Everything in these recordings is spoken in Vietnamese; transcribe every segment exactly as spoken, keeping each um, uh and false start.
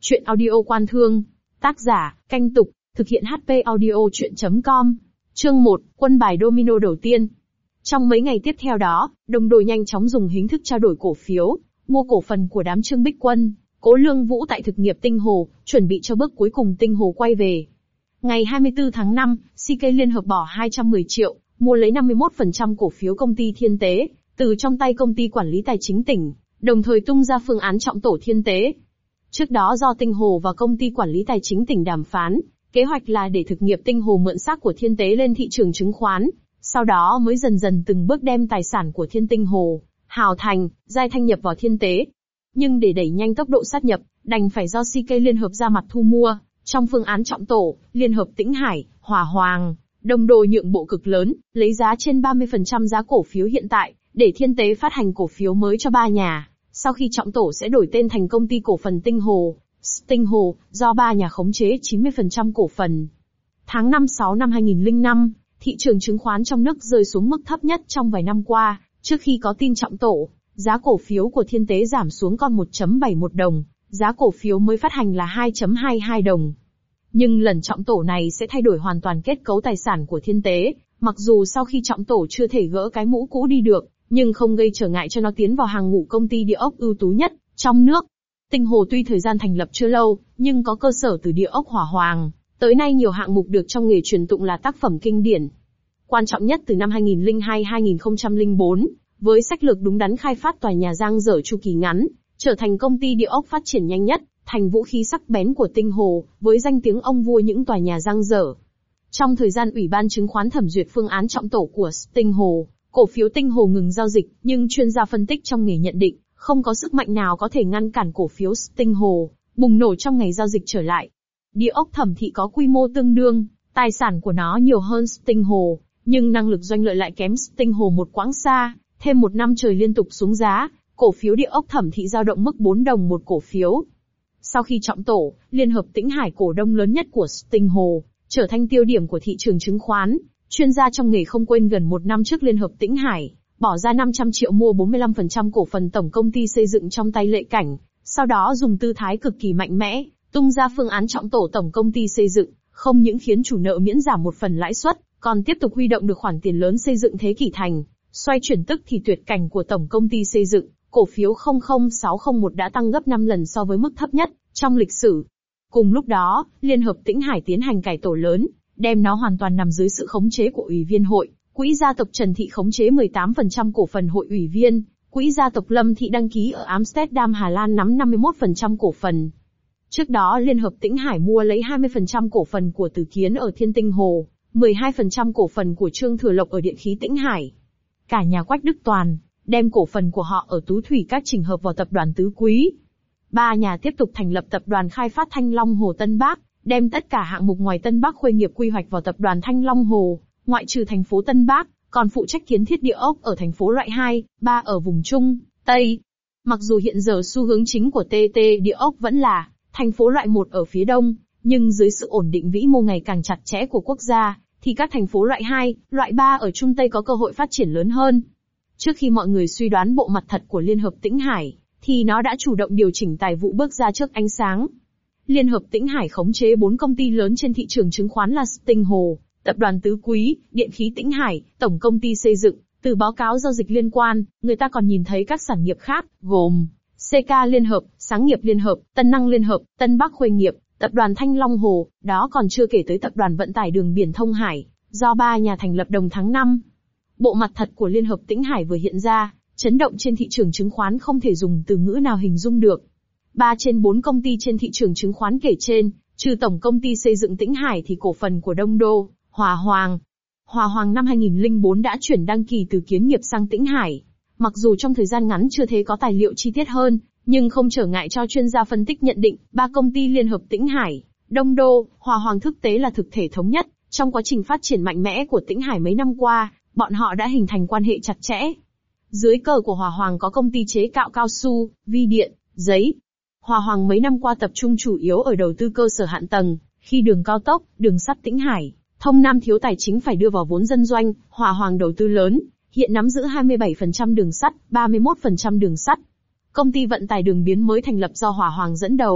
Chuyện audio Quan Thương. Tác giả, Canh Tục, thực hiện hát pê audio chuyện chấm com. Chương một, quân bài domino đầu tiên. Trong mấy ngày tiếp theo đó, đồng đội nhanh chóng dùng hình thức trao đổi cổ phiếu, mua cổ phần của đám Trương Bích Quân, Cố Lương Vũ tại thực nghiệp Tinh Hồ, chuẩn bị cho bước cuối cùng Tinh Hồ quay về. Ngày hai mươi tư tháng năm, xê ca liên hợp bỏ hai trăm mười triệu, mua lấy năm mươi mốt phần trăm cổ phiếu công ty Thiên Tế, từ trong tay công ty quản lý tài chính tỉnh, đồng thời tung ra phương án trọng tổ Thiên Tế. Trước đó do Tinh Hồ và công ty quản lý tài chính tỉnh đàm phán, kế hoạch là để thực nghiệp Tinh Hồ mượn xác của Thiên Tế lên thị trường chứng khoán, sau đó mới dần dần từng bước đem tài sản của Thiên Tinh Hồ, Hào Thành, Giai Thanh nhập vào Thiên Tế. Nhưng để đẩy nhanh tốc độ sát nhập, đành phải do xê ca liên hợp ra mặt thu mua. Trong phương án trọng tổ, liên hợp Tĩnh Hải, Hòa Hoàng, đồng đội nhượng bộ cực lớn, lấy giá trên ba mươi phần trăm giá cổ phiếu hiện tại, để Thiên Tế phát hành cổ phiếu mới cho ba nhà. Sau khi trọng tổ sẽ đổi tên thành công ty cổ phần Tinh Hồ, Tinh Hồ, do ba nhà khống chế chín mươi phần trăm cổ phần. Tháng năm sáu năm hai nghìn lẻ năm, thị trường chứng khoán trong nước rơi xuống mức thấp nhất trong vài năm qua, trước khi có tin trọng tổ, giá cổ phiếu của Thiên Tế giảm xuống còn một phẩy bảy một đồng, giá cổ phiếu mới phát hành là hai phẩy hai hai đồng. Nhưng lần trọng tổ này sẽ thay đổi hoàn toàn kết cấu tài sản của Thiên Tế, mặc dù sau khi trọng tổ chưa thể gỡ cái mũ cũ đi được, nhưng không gây trở ngại cho nó tiến vào hàng ngũ công ty địa ốc ưu tú nhất trong nước. Tinh Hồ tuy thời gian thành lập chưa lâu, nhưng có cơ sở từ địa ốc Hỏa Hoàng, tới nay nhiều hạng mục được trong nghề truyền tụng là tác phẩm kinh điển. Quan trọng nhất từ năm hai nghìn lẻ hai đến hai nghìn không trăm lẻ bốn, với sách lược đúng đắn khai phát tòa nhà dang dở chu kỳ ngắn, trở thành công ty địa ốc phát triển nhanh nhất, thành vũ khí sắc bén của Tinh Hồ, với danh tiếng ông vua những tòa nhà dang dở. Trong thời gian Ủy ban chứng khoán thẩm duyệt phương án trọng tổ của Tinh Hồ, cổ phiếu Tinh Hồ ngừng giao dịch, nhưng chuyên gia phân tích trong nghề nhận định, không có sức mạnh nào có thể ngăn cản cổ phiếu Tinh Hồ bùng nổ trong ngày giao dịch trở lại. Địa ốc Thẩm Thị có quy mô tương đương, tài sản của nó nhiều hơn Tinh Hồ, nhưng năng lực doanh lợi lại kém Tinh Hồ một quãng xa, thêm một năm trời liên tục xuống giá, cổ phiếu địa ốc Thẩm Thị dao động mức bốn đồng một cổ phiếu. Sau khi trọng tổ, Liên hợp Tĩnh Hải cổ đông lớn nhất của Tinh Hồ, trở thành tiêu điểm của thị trường chứng khoán. Chuyên gia trong nghề không quên gần một năm trước Liên hợp Tĩnh Hải bỏ ra năm trăm triệu mua bốn mươi lăm phần trăm cổ phần tổng công ty xây dựng trong tay Lệ Cảnh, sau đó dùng tư thái cực kỳ mạnh mẽ, tung ra phương án trọng tổ tổng công ty xây dựng, không những khiến chủ nợ miễn giảm một phần lãi suất, còn tiếp tục huy động được khoản tiền lớn xây dựng Thế Kỷ Thành, xoay chuyển tức thì tuyệt cảnh của tổng công ty xây dựng, cổ phiếu không không sáu không một đã tăng gấp năm lần so với mức thấp nhất trong lịch sử. Cùng lúc đó, Liên hợp Tĩnh Hải tiến hành cải tổ lớn, đem nó hoàn toàn nằm dưới sự khống chế của Ủy viên hội. Quỹ gia tộc Trần Thị khống chế mười tám phần trăm cổ phần hội ủy viên, quỹ gia tộc Lâm Thị đăng ký ở Amsterdam Hà Lan nắm năm mươi mốt phần trăm cổ phần. Trước đó Liên hợp Tĩnh Hải mua lấy hai mươi phần trăm cổ phần của Từ Kiến ở Thiên Tinh Hồ, mười hai phần trăm cổ phần của Trương Thừa Lộc ở Điện khí Tĩnh Hải. Cả nhà Quách Đức Toàn, đem cổ phần của họ ở Tú Thủy Các chỉnh hợp vào tập đoàn Tứ Quý. Ba nhà tiếp tục thành lập tập đoàn khai phát Thanh Long Hồ Tân Bắc, đem tất cả hạng mục ngoài Tân Bắc Khuê nghiệp quy hoạch vào tập đoàn Thanh Long Hồ. Ngoại trừ thành phố Tân Bắc, còn phụ trách kiến thiết địa ốc ở thành phố loại hai, ba ở vùng Trung, Tây. Mặc dù hiện giờ xu hướng chính của tê tê địa ốc vẫn là thành phố loại một ở phía Đông, nhưng dưới sự ổn định vĩ mô ngày càng chặt chẽ của quốc gia, thì các thành phố loại hai, loại ba ở Trung Tây có cơ hội phát triển lớn hơn. Trước khi mọi người suy đoán bộ mặt thật của Liên hợp Tĩnh Hải, thì nó đã chủ động điều chỉnh tài vụ bước ra trước ánh sáng. Liên hợp Tĩnh Hải khống chế bốn công ty lớn trên thị trường chứng khoán là Tinh Hồ, Tập đoàn Tứ Quý, Điện khí Tĩnh Hải, Tổng công ty xây dựng. Từ báo cáo giao dịch liên quan, người ta còn nhìn thấy các sản nghiệp khác, gồm xê ca Liên hợp, Sáng nghiệp Liên hợp, Tân năng Liên hợp, Tân Bắc Khuê nghiệp, Tập đoàn Thanh Long Hồ, đó còn chưa kể tới Tập đoàn Vận tải Đường biển Thông Hải, do ba nhà thành lập đồng tháng năm. Bộ mặt thật của Liên hợp Tĩnh Hải vừa hiện ra, chấn động trên thị trường chứng khoán không thể dùng từ ngữ nào hình dung được. Ba trên bốn công ty trên thị trường chứng khoán kể trên, trừ Tổng công ty xây dựng Tĩnh Hải thì cổ phần của Đông Đô, Hòa Hoàng. Hòa Hoàng năm hai nghìn lẻ bốn đã chuyển đăng kỳ từ Kiến nghiệp sang Tĩnh Hải. Mặc dù trong thời gian ngắn chưa thấy có tài liệu chi tiết hơn, nhưng không trở ngại cho chuyên gia phân tích nhận định, ba công ty Liên hợp Tĩnh Hải, Đông Đô, Hòa Hoàng thực tế là thực thể thống nhất. Trong quá trình phát triển mạnh mẽ của Tĩnh Hải mấy năm qua, bọn họ đã hình thành quan hệ chặt chẽ. Dưới cờ của Hòa Hoàng có công ty chế cạo cao su, vi điện, giấy. Hòa Hoàng mấy năm qua tập trung chủ yếu ở đầu tư cơ sở hạ tầng, khi đường cao tốc, đường sắt Tĩnh Hải, Thông Nam thiếu tài chính phải đưa vào vốn dân doanh, Hòa Hoàng đầu tư lớn, hiện nắm giữ hai mươi bảy phần trăm đường sắt, ba mươi mốt phần trăm đường sắt. Công ty vận tải đường biến mới thành lập do Hòa Hoàng dẫn đầu,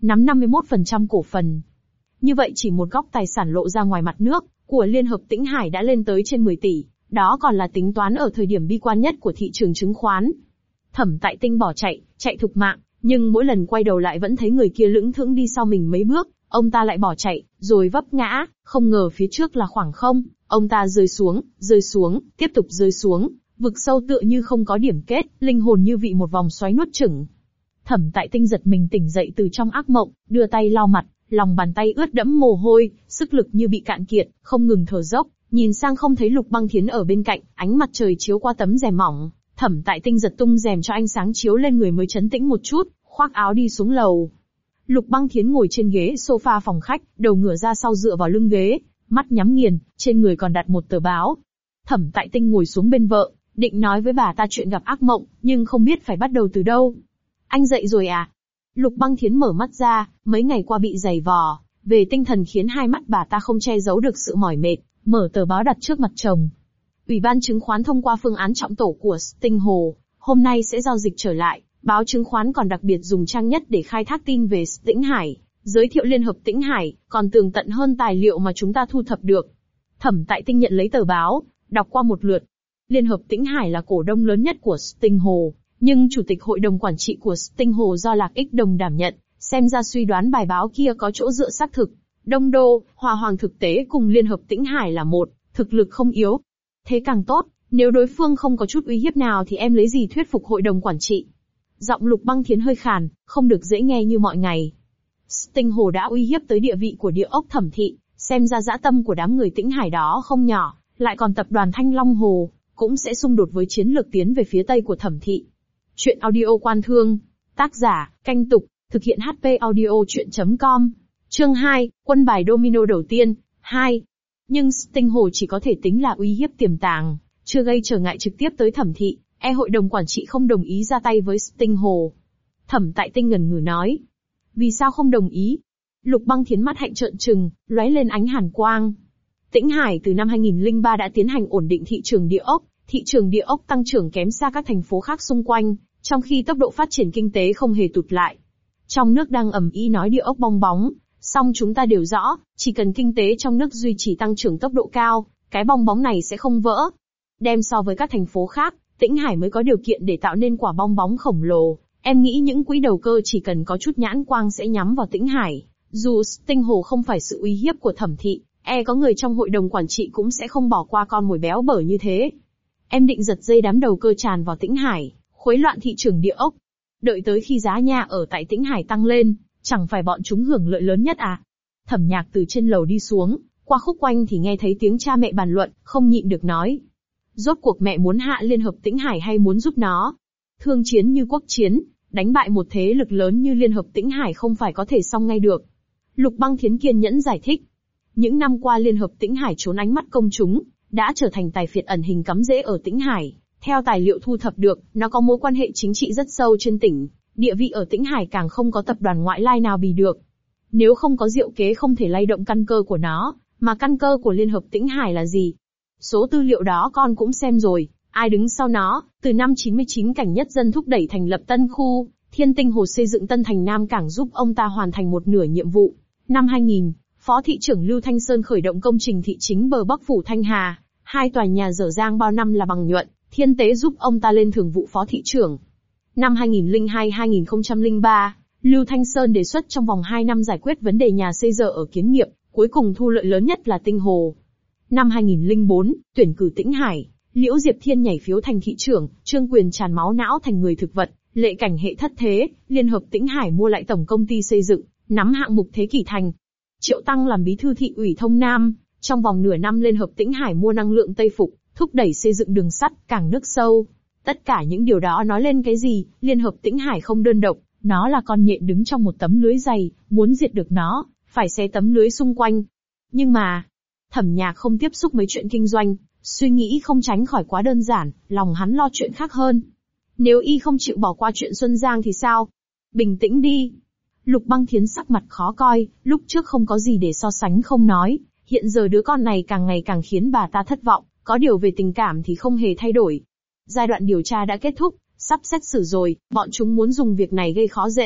nắm năm mươi mốt phần trăm cổ phần. Như vậy chỉ một góc tài sản lộ ra ngoài mặt nước, của Liên Hợp Tĩnh Hải đã lên tới trên mười tỷ, đó còn là tính toán ở thời điểm bi quan nhất của thị trường chứng khoán. Thẩm Tại Tinh bỏ chạy, chạy thục mạng, nhưng mỗi lần quay đầu lại vẫn thấy người kia lững thững đi sau mình mấy bước, ông ta lại bỏ chạy, rồi vấp ngã, không ngờ phía trước là khoảng không, ông ta rơi xuống, rơi xuống, tiếp tục rơi xuống, vực sâu tựa như không có điểm kết, linh hồn như bị một vòng xoáy nuốt chửng. Thẩm Tại Tinh giật mình tỉnh dậy từ trong ác mộng, đưa tay lau mặt, lòng bàn tay ướt đẫm mồ hôi, sức lực như bị cạn kiệt, không ngừng thở dốc, nhìn sang không thấy Lục Băng Thiến ở bên cạnh, ánh mặt trời chiếu qua tấm rèm mỏng, Thẩm Tại Tinh giật tung rèm cho ánh sáng chiếu lên người mới chấn tĩnh một chút, khoác áo đi xuống lầu. Lục Băng Thiến ngồi trên ghế sofa phòng khách, đầu ngửa ra sau dựa vào lưng ghế, mắt nhắm nghiền, trên người còn đặt một tờ báo. Thẩm Tại Tinh ngồi xuống bên vợ, định nói với bà ta chuyện gặp ác mộng, nhưng không biết phải bắt đầu từ đâu. Anh dậy rồi à? Lục Băng Thiến mở mắt ra, mấy ngày qua bị giày vò, về tinh thần khiến hai mắt bà ta không che giấu được sự mỏi mệt, mở tờ báo đặt trước mặt chồng. Ủy ban chứng khoán thông qua phương án trọng tổ của Stingho, hôm nay sẽ giao dịch trở lại, báo chứng khoán còn đặc biệt dùng trang nhất để khai thác tin về Tĩnh Hải, giới thiệu Liên Hợp Tĩnh Hải, còn tường tận hơn tài liệu mà chúng ta thu thập được. Thẩm Tại Tinh nhận lấy tờ báo, đọc qua một lượt. Liên Hợp Tĩnh Hải là cổ đông lớn nhất của Stingho, nhưng chủ tịch hội đồng quản trị của Stingho do Lạc Ích Đồng đảm nhận, xem ra suy đoán bài báo kia có chỗ dựa xác thực. Đông Đô, Hòa Hoàng thực tế cùng Liên Hợp Tĩnh Hải là một, thực lực không yếu. Thế càng tốt, nếu đối phương không có chút uy hiếp nào thì em lấy gì thuyết phục hội đồng quản trị. Giọng Lục Băng Thiến hơi khàn, không được dễ nghe như mọi ngày. Stingho đã uy hiếp tới địa vị của địa ốc Thẩm thị, xem ra dã tâm của đám người Tĩnh Hải đó không nhỏ, lại còn tập đoàn Thanh Long Hồ, cũng sẽ xung đột với chiến lược tiến về phía tây của Thẩm thị. Chuyện audio quan thương, tác giả, Canh Tục, thực hiện hát pê audio chuyện chấm com. Chương hai, quân bài domino đầu tiên, hai. Nhưng Stingho chỉ có thể tính là uy hiếp tiềm tàng, chưa gây trở ngại trực tiếp tới Thẩm thị, e hội đồng quản trị không đồng ý ra tay với Stingho. Thẩm Tại Tinh ngần ngừ nói. Vì sao không đồng ý? Lục Băng Thiến mắt hạnh trợn trừng, lóe lên ánh hàn quang. Tĩnh Hải từ năm hai nghìn lẻ ba đã tiến hành ổn định thị trường địa ốc, thị trường địa ốc tăng trưởng kém xa các thành phố khác xung quanh, trong khi tốc độ phát triển kinh tế không hề tụt lại. Trong nước đang ầm ĩ nói địa ốc bong bóng, song chúng ta đều rõ, chỉ cần kinh tế trong nước duy trì tăng trưởng tốc độ cao, cái bong bóng này sẽ không vỡ. Đem so với các thành phố khác, Tĩnh Hải mới có điều kiện để tạo nên quả bong bóng khổng lồ. Em nghĩ những quỹ đầu cơ chỉ cần có chút nhãn quang sẽ nhắm vào Tĩnh Hải. Dù Stingho không phải sự uy hiếp của Thẩm thị, e có người trong hội đồng quản trị cũng sẽ không bỏ qua con mồi béo bở như thế. Em định giật dây đám đầu cơ tràn vào Tĩnh Hải, khuấy loạn thị trường địa ốc. Đợi tới khi giá nhà ở tại Tĩnh Hải tăng lên, chẳng phải bọn chúng hưởng lợi lớn nhất à? Thẩm Nhạc từ trên lầu đi xuống, qua khúc quanh thì nghe thấy tiếng cha mẹ bàn luận, không nhịn được nói. Rốt cuộc mẹ muốn hạ Liên Hợp Tĩnh Hải hay muốn giúp nó? Thương chiến như quốc chiến, đánh bại một thế lực lớn như Liên Hợp Tĩnh Hải không phải có thể xong ngay được. Lục Băng Thiến kiên nhẫn giải thích. Những năm qua Liên Hợp Tĩnh Hải trốn ánh mắt công chúng, đã trở thành tài phiệt ẩn hình cắm rễ ở Tĩnh Hải. Theo tài liệu thu thập được, nó có mối quan hệ chính trị rất sâu trên tỉnh, địa vị ở Tĩnh Hải càng không có tập đoàn ngoại lai nào bì được. Nếu không có diệu kế không thể lay động căn cơ của nó, mà căn cơ của Liên Hợp Tĩnh Hải là gì? Số tư liệu đó con cũng xem rồi, ai đứng sau nó, từ năm chín mươi chín Cảnh Nhất Dân thúc đẩy thành lập Tân Khu, Thiên Tinh Hồ xây dựng Tân Thành Nam Cảng giúp ông ta hoàn thành một nửa nhiệm vụ. Năm hai nghìn, Phó thị trưởng Lưu Thanh Sơn khởi động công trình thị chính bờ Bắc phủ Thanh Hà, hai tòa nhà dở dang bao năm là bằng nhuận, Thiên Tế giúp ông ta lên thường vụ phó thị trưởng. Năm hai nghìn lẻ hai đến hai nghìn không trăm lẻ ba, Lưu Thanh Sơn đề xuất trong vòng hai năm giải quyết vấn đề nhà xây dở ở Kiến Nghiệp, cuối cùng thu lợi lớn nhất là Tinh Hồ. Năm hai nghìn lẻ bốn, tuyển cử Tĩnh Hải, Liễu Diệp Thiên nhảy phiếu thành thị trưởng, Trương Quyền tràn máu não thành người thực vật, Lệ Cảnh Hệ thất thế, Liên Hợp Tĩnh Hải mua lại tổng công ty xây dựng, nắm hạng mục Thế Kỷ Thành. Triệu Tăng làm bí thư thị ủy Thông Nam, trong vòng nửa năm Liên Hợp Tĩnh Hải mua năng lượng Tây Phục, thúc đẩy xây dựng đường sắt, cảng nước sâu. Tất cả những điều đó nói lên cái gì? Liên Hợp Tĩnh Hải không đơn độc, nó là con nhện đứng trong một tấm lưới dày, muốn diệt được nó, phải xé tấm lưới xung quanh. Nhưng mà, Thẩm Nhạc không tiếp xúc mấy chuyện kinh doanh, suy nghĩ không tránh khỏi quá đơn giản, lòng hắn lo chuyện khác hơn. Nếu y không chịu bỏ qua chuyện Xuân Giang thì sao? Bình tĩnh đi. Lục Băng Thiến sắc mặt khó coi, lúc trước không có gì để so sánh không nói, hiện giờ đứa con này càng ngày càng khiến bà ta thất vọng, có điều về tình cảm thì không hề thay đổi. Giai đoạn điều tra đã kết thúc, sắp xét xử rồi, bọn chúng muốn dùng việc này gây khó dễ,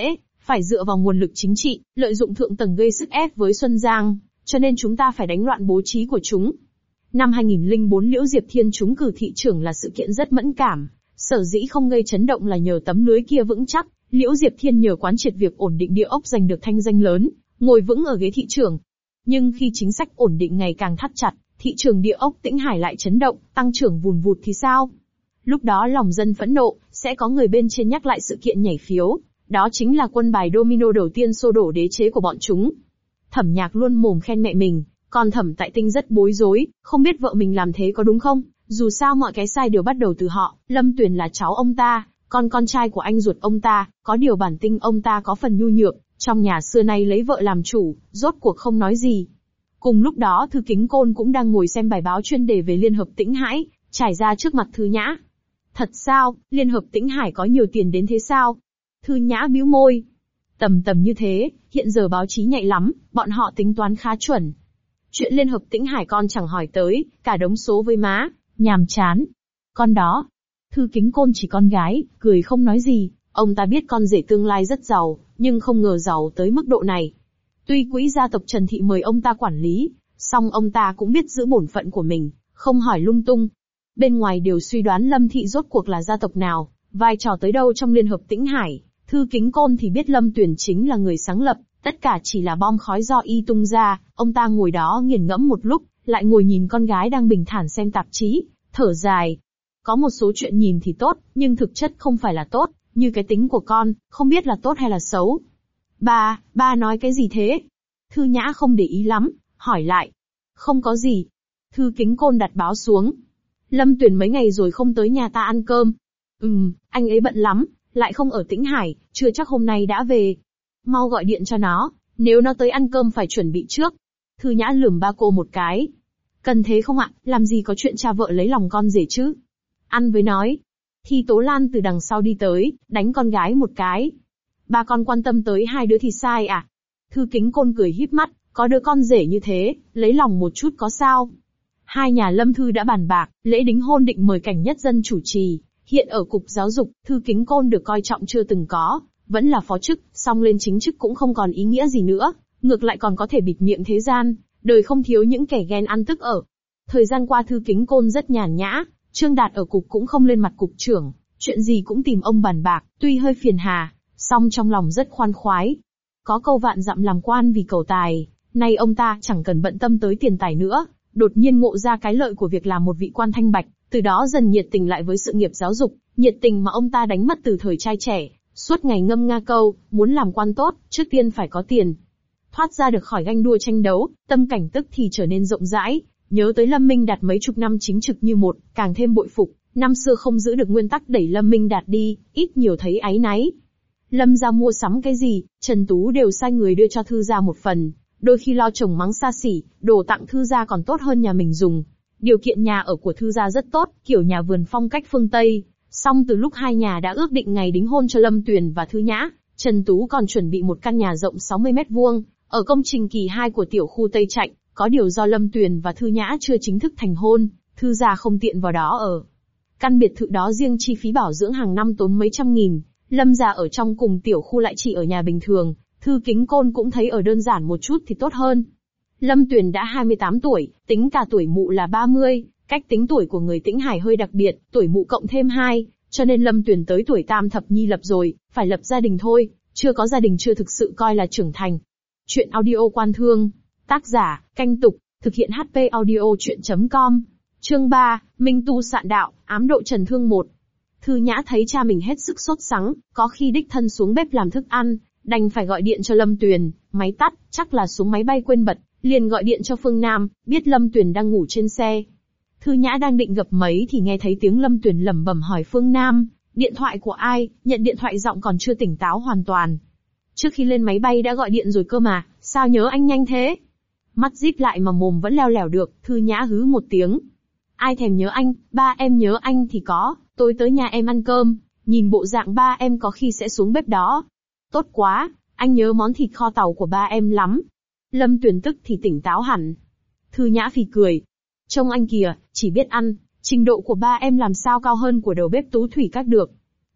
phải dựa vào nguồn lực chính trị, lợi dụng thượng tầng gây sức ép với Xuân Giang, cho nên chúng ta phải đánh loạn bố trí của chúng. Năm hai nghìn lẻ bốn Liễu Diệp Thiên trúng cử thị trưởng là sự kiện rất mẫn cảm, sở dĩ không gây chấn động là nhờ tấm lưới kia vững chắc, Liễu Diệp Thiên nhờ quán triệt việc ổn định địa ốc giành được thanh danh lớn, ngồi vững ở ghế thị trưởng. Nhưng khi chính sách ổn định ngày càng thắt chặt, thị trường địa ốc Tĩnh Hải lại chấn động, tăng trưởng vùn vụt thì sao? Lúc đó lòng dân phẫn nộ, sẽ có người bên trên nhắc lại sự kiện nhảy phiếu, đó chính là quân bài domino đầu tiên xô đổ đế chế của bọn chúng. Thẩm Nhạc luôn mồm khen mẹ mình, còn Thẩm Tại Tinh rất bối rối, không biết vợ mình làm thế có đúng không, dù sao mọi cái sai đều bắt đầu từ họ, Lâm Tuyền là cháu ông ta, con con trai của anh ruột ông ta, có điều bản tinh ông ta có phần nhu nhược, trong nhà xưa nay lấy vợ làm chủ, rốt cuộc không nói gì. Cùng lúc đó Thư Kính Côn cũng đang ngồi xem bài báo chuyên đề về Liên hợp Tĩnh Hải, trải ra trước mặt Thư Nhã. Thật sao, Liên hợp Tĩnh Hải có nhiều tiền đến thế sao? Thư Nhã bĩu môi. Tầm tầm như thế, hiện giờ báo chí nhạy lắm, bọn họ tính toán khá chuẩn. Chuyện Liên hợp Tĩnh Hải con chẳng hỏi tới, cả đống số với má, nhàm chán. Con đó. Thư Kính Côn chỉ con gái, cười không nói gì, ông ta biết con rể tương lai rất giàu, nhưng không ngờ giàu tới mức độ này. Tuy quỹ gia tộc Trần Thị mời ông ta quản lý, song ông ta cũng biết giữ bổn phận của mình, không hỏi lung tung. Bên ngoài đều suy đoán Lâm Thị rốt cuộc là gia tộc nào, vai trò tới đâu trong Liên hợp Tĩnh Hải. Thư Kính Côn thì biết Lâm Tuyền chính là người sáng lập, tất cả chỉ là bom khói do y tung ra. Ông ta ngồi đó nghiền ngẫm một lúc, lại ngồi nhìn con gái đang bình thản xem tạp chí, thở dài. Có một số chuyện nhìn thì tốt, nhưng thực chất không phải là tốt, như cái tính của con, không biết là tốt hay là xấu. Ba, ba nói cái gì thế? Thư Nhã không để ý lắm, hỏi lại. Không có gì. Thư Kính Côn đặt báo xuống. Lâm Tuyền mấy ngày rồi không tới nhà ta ăn cơm. Ừm, anh ấy bận lắm, lại không ở Tĩnh Hải, chưa chắc hôm nay đã về. Mau gọi điện cho nó, nếu nó tới ăn cơm phải chuẩn bị trước. Thư Nhã lườm ba cô một cái. Cần thế không ạ, làm gì có chuyện cha vợ lấy lòng con rể chứ? Ăn với nói. Thi Tố Lan từ đằng sau đi tới, đánh con gái một cái. Ba con quan tâm tới hai đứa thì sai à? Thư Kính Côn cười híp mắt, có đứa con rể như thế, lấy lòng một chút có sao? Hai nhà Lâm Thư đã bàn bạc, lễ đính hôn định mời Cảnh Nhất Dân chủ trì. Hiện ở Cục Giáo dục, Thư Kính Côn được coi trọng chưa từng có, vẫn là phó chức, song lên chính chức cũng không còn ý nghĩa gì nữa, ngược lại còn có thể bịt miệng thế gian, đời không thiếu những kẻ ghen ăn tức ở. Thời gian qua Thư Kính Côn rất nhàn nhã, Trương Đạt ở cục cũng không lên mặt cục trưởng, chuyện gì cũng tìm ông bàn bạc, tuy hơi phiền hà, song trong lòng rất khoan khoái. Có câu vạn dặm làm quan vì cầu tài, nay ông ta chẳng cần bận tâm tới tiền tài nữa, đột nhiên ngộ ra cái lợi của việc làm một vị quan thanh bạch, từ đó dần nhiệt tình lại với sự nghiệp giáo dục, nhiệt tình mà ông ta đánh mất từ thời trai trẻ, suốt ngày ngâm nga câu, muốn làm quan tốt, trước tiên phải có tiền. Thoát ra được khỏi ganh đua tranh đấu, tâm cảnh tức thì trở nên rộng rãi, nhớ tới Lâm Minh Đạt mấy chục năm chính trực như một, càng thêm bội phục, năm xưa không giữ được nguyên tắc đẩy Lâm Minh Đạt đi, ít nhiều thấy áy náy. Lâm gia mua sắm cái gì, Trần Tú đều sai người đưa cho Thư gia một phần, đôi khi lo chồng mắng xa xỉ, đồ tặng Thư gia còn tốt hơn nhà mình dùng. Điều kiện nhà ở của Thư gia rất tốt, kiểu nhà vườn phong cách phương Tây. Song từ lúc hai nhà đã ước định ngày đính hôn cho Lâm Tuyền và Thư Nhã, Trần Tú còn chuẩn bị một căn nhà rộng sáu mươi mét vuông, ở công trình kỳ hai của tiểu khu Tây Trạch, có điều do Lâm Tuyền và Thư Nhã chưa chính thức thành hôn, Thư gia không tiện vào đó ở. Căn biệt thự đó riêng chi phí bảo dưỡng hàng năm tốn mấy trăm nghìn, Lâm gia ở trong cùng tiểu khu lại chỉ ở nhà bình thường, Thư Kính Côn cũng thấy ở đơn giản một chút thì tốt hơn. Lâm Tuyền đã hai mươi tám tuổi, tính cả tuổi mụ là ba mươi, cách tính tuổi của người Tĩnh Hải hơi đặc biệt, tuổi mụ cộng thêm hai, cho nên Lâm Tuyền tới tuổi tam thập nhi lập rồi, phải lập gia đình thôi, chưa có gia đình chưa thực sự coi là trưởng thành. Chuyện audio Quan Thương, tác giả, Canh Tục, thực hiện hát pê audio chuyện chấm com. Chương ba, Minh Tu Sạn Đạo, ám độ Trần Thương một. Thư Nhã thấy cha mình hết sức sốt sắng, có khi đích thân xuống bếp làm thức ăn, đành phải gọi điện cho Lâm Tuyền, máy tắt, chắc là xuống máy bay quên bật, liền gọi điện cho Phương Nam, biết Lâm Tuyền đang ngủ trên xe. Thư Nhã đang định gập máy thì nghe thấy tiếng Lâm Tuyền lẩm bẩm hỏi Phương Nam, điện thoại của ai, nhận điện thoại giọng còn chưa tỉnh táo hoàn toàn. Trước khi lên máy bay đã gọi điện rồi cơ mà, sao nhớ anh nhanh thế? Mắt díp lại mà mồm vẫn leo lẻo được, Thư Nhã hứ một tiếng. Ai thèm nhớ anh, ba em nhớ anh thì có, tôi tới nhà em ăn cơm, nhìn bộ dạng ba em có khi sẽ xuống bếp đó. Tốt quá, anh nhớ món thịt kho tàu của ba em lắm. Lâm Tuyền tức thì tỉnh táo hẳn. Thư Nhã phì cười. Trông anh kìa, chỉ biết ăn, trình độ của ba em làm sao cao hơn của đầu bếp Tú Thủy Các được.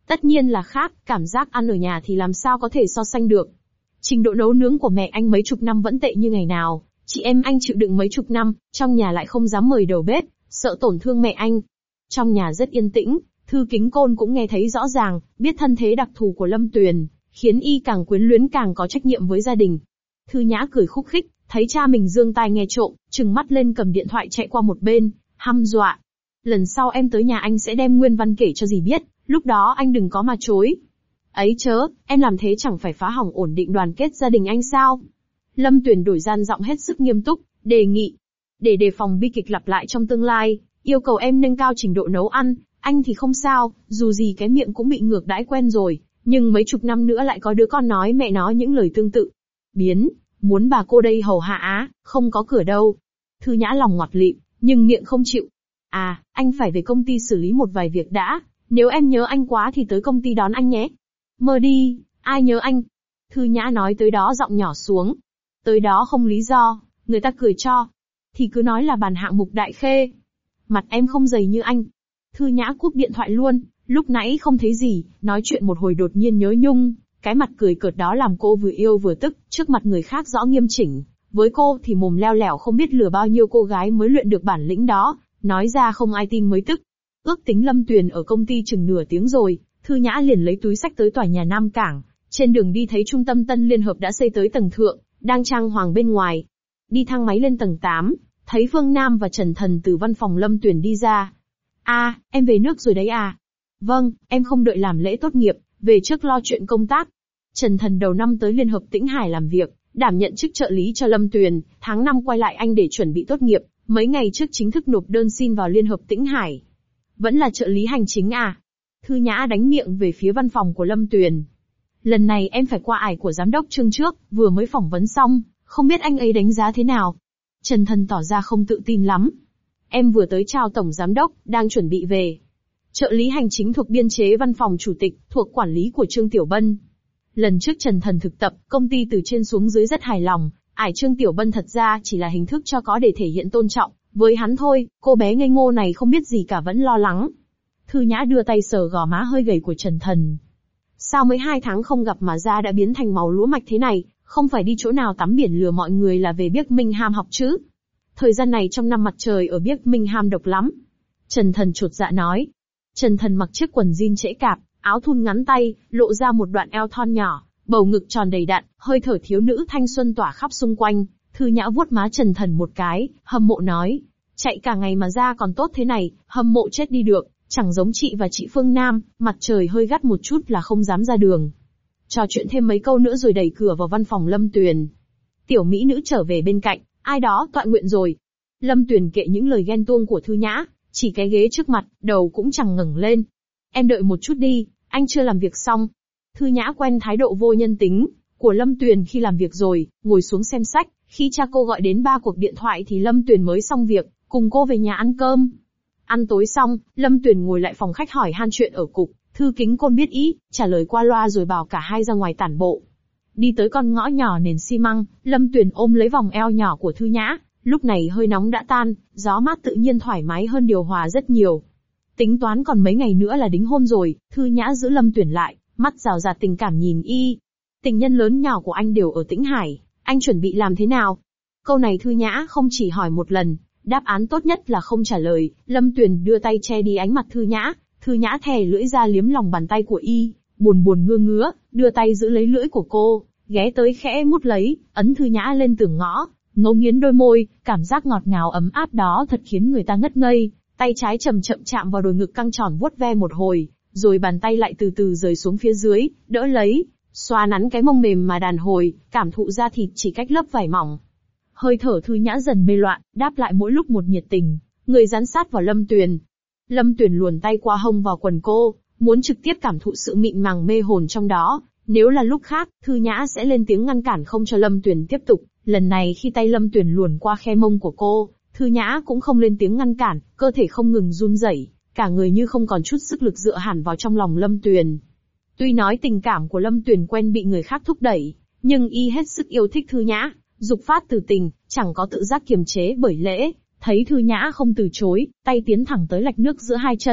Tất nhiên là khác, cảm giác ăn ở nhà thì làm sao có thể so sánh được. Trình độ nấu nướng của mẹ anh mấy chục năm vẫn tệ như ngày nào, chị em anh chịu đựng mấy chục năm, trong nhà lại không dám mời đầu bếp, sợ tổn thương mẹ anh. Trong nhà rất yên tĩnh, Thư Kính Côn cũng nghe thấy rõ ràng, biết thân thế đặc thù của Lâm Tuyền, khiến y càng quyến luyến càng có trách nhiệm với gia đình. Thư Nhã cười khúc khích, thấy cha mình giương tai nghe trộm, trừng mắt lên cầm điện thoại chạy qua một bên, hăm dọa. Lần sau em tới nhà anh sẽ đem nguyên văn kể cho dì biết, lúc đó anh đừng có mà chối. Ấy chớ, em làm thế chẳng phải phá hỏng ổn định đoàn kết gia đình anh sao? Lâm Tuyền đổi gian giọng hết sức nghiêm túc, đề nghị. Để đề phòng bi kịch lặp lại trong tương lai, yêu cầu em nâng cao trình độ nấu ăn, anh thì không sao, dù gì cái miệng cũng bị ngược đãi quen rồi, nhưng mấy chục năm nữa lại có đứa con nói mẹ nó những lời tương tự. Biến, muốn bà cô đây hầu hạ á, không có cửa đâu. Thư Nhã lòng ngoặt lịm, nhưng miệng không chịu. À, anh phải về công ty xử lý một vài việc đã, nếu em nhớ anh quá thì tới công ty đón anh nhé. Mơ đi, ai nhớ anh? Thư Nhã nói tới đó giọng nhỏ xuống. Tới đó không lý do, người ta cười cho. Thì cứ nói là bàn hạng mục đại khê. Mặt em không dày như anh. Thư Nhã cúp điện thoại luôn, lúc nãy không thấy gì, nói chuyện một hồi đột nhiên nhớ nhung. Cái mặt cười cợt đó làm cô vừa yêu vừa tức, trước mặt người khác rõ nghiêm chỉnh. Với cô thì mồm leo lẻo không biết lừa bao nhiêu cô gái mới luyện được bản lĩnh đó, nói ra không ai tin mới tức. Ước tính Lâm Tuyền ở công ty chừng nửa tiếng rồi, Thư Nhã liền lấy túi xách tới tòa nhà Nam Cảng. Trên đường đi thấy trung tâm Tân Liên Hợp đã xây tới tầng thượng, đang trang hoàng bên ngoài. Đi thang máy lên tầng tám, thấy Phương Nam và Trần Thần từ văn phòng Lâm Tuyền đi ra. À, em về nước rồi đấy à? Vâng, em không đợi làm lễ tốt nghiệp, về trước lo chuyện công tác. Trần Thần đầu năm tới Liên Hợp Tĩnh Hải làm việc, đảm nhận chức trợ lý cho Lâm Tuyền, tháng năm quay lại Anh để chuẩn bị tốt nghiệp, mấy ngày trước chính thức nộp đơn xin vào Liên Hợp Tĩnh Hải. Vẫn là trợ lý hành chính à? Thư Nhã đánh miệng về phía văn phòng của Lâm Tuyền. Lần này em phải qua ải của giám đốc Trương trước, vừa mới phỏng vấn xong, không biết anh ấy đánh giá thế nào. Trần Thần tỏ ra không tự tin lắm. Em vừa tới chào tổng giám đốc, đang chuẩn bị về. Trợ lý hành chính thuộc biên chế văn phòng chủ tịch, thuộc quản lý của Trương Tiểu Bân. Lần trước Trần Thần thực tập, công ty từ trên xuống dưới rất hài lòng, ải Trương Tiểu Bân thật ra chỉ là hình thức cho có để thể hiện tôn trọng với hắn thôi, cô bé ngây ngô này không biết gì cả vẫn lo lắng. Thư Nhã đưa tay sờ gò má hơi gầy của Trần Thần. Sao mới hai tháng không gặp mà da đã biến thành màu lúa mạch thế này, không phải đi chỗ nào tắm biển lừa mọi người là về Birmingham học chứ? Thời gian này trong năm mặt trời ở Birmingham độc lắm. Trần Thần chột dạ nói. Trần Thần mặc chiếc quần jean trễ cạp, áo thun ngắn tay, lộ ra một đoạn eo thon nhỏ, bầu ngực tròn đầy đặn, hơi thở thiếu nữ thanh xuân tỏa khắp xung quanh. Thư Nhã vuốt má Trần Thần một cái, hâm mộ nói. Chạy cả ngày mà da còn tốt thế này, hâm mộ chết đi được, chẳng giống chị và chị Phương Nam, mặt trời hơi gắt một chút là không dám ra đường. Trò chuyện thêm mấy câu nữa rồi đẩy cửa vào văn phòng Lâm Tuyền. Tiểu mỹ nữ trở về bên cạnh, ai đó tọa nguyện rồi. Lâm Tuyền kệ những lời ghen tuông của Thư Nhã, chỉ cái ghế trước mặt, đầu cũng chẳng ngẩng lên. Em đợi một chút đi, anh chưa làm việc xong. Thư Nhã quen thái độ vô nhân tính của Lâm Tuyền khi làm việc rồi, ngồi xuống xem sách. Khi cha cô gọi đến ba cuộc điện thoại thì Lâm Tuyền mới xong việc, cùng cô về nhà ăn cơm. Ăn tối xong, Lâm Tuyền ngồi lại phòng khách hỏi han chuyện ở cục. Thư Kính Côn biết ý, trả lời qua loa rồi bảo cả hai ra ngoài tản bộ. Đi tới con ngõ nhỏ nền xi măng, Lâm Tuyền ôm lấy vòng eo nhỏ của Thư Nhã. Lúc này hơi nóng đã tan, gió mát tự nhiên thoải mái hơn điều hòa rất nhiều. Tính toán còn mấy ngày nữa là đính hôn rồi, Thư Nhã giữ Lâm Tuyền lại, mắt rào rạt tình cảm nhìn y. Tình nhân lớn nhỏ của anh đều ở Tĩnh Hải, anh chuẩn bị làm thế nào? Câu này Thư Nhã không chỉ hỏi một lần, đáp án tốt nhất là không trả lời. Lâm Tuyền đưa tay che đi ánh mặt Thư Nhã, Thư Nhã thè lưỡi ra liếm lòng bàn tay của y, buồn buồn ngưa ngứa, đưa tay giữ lấy lưỡi của cô, ghé tới khẽ mút lấy, ấn Thư Nhã lên tường ngõ, ngấu nghiến đôi môi, cảm giác ngọt ngào ấm áp đó thật khiến người ta ngất ngây. Tay trái chậm chậm chạm vào đồi ngực căng tròn vuốt ve một hồi, rồi bàn tay lại từ từ rời xuống phía dưới, đỡ lấy, xoa nắn cái mông mềm mà đàn hồi, cảm thụ da thịt chỉ cách lớp vải mỏng. Hơi thở Thư Nhã dần mê loạn, đáp lại mỗi lúc một nhiệt tình, người dán sát vào Lâm Tuyền. Lâm Tuyền luồn tay qua hông vào quần cô, muốn trực tiếp cảm thụ sự mịn màng mê hồn trong đó. Nếu là lúc khác, Thư Nhã sẽ lên tiếng ngăn cản không cho Lâm Tuyền tiếp tục. Lần này khi tay Lâm Tuyền luồn qua khe mông của cô, Thư Nhã cũng không lên tiếng ngăn cản, cơ thể không ngừng run rẩy, cả người như không còn chút sức lực dựa hẳn vào trong lòng Lâm Tuyền. Tuy nói tình cảm của Lâm Tuyền quen bị người khác thúc đẩy, nhưng y hết sức yêu thích Thư Nhã, dục phát từ tình, chẳng có tự giác kiềm chế bởi lễ. Thấy Thư Nhã không từ chối, tay tiến thẳng tới lạch nước giữa hai chân,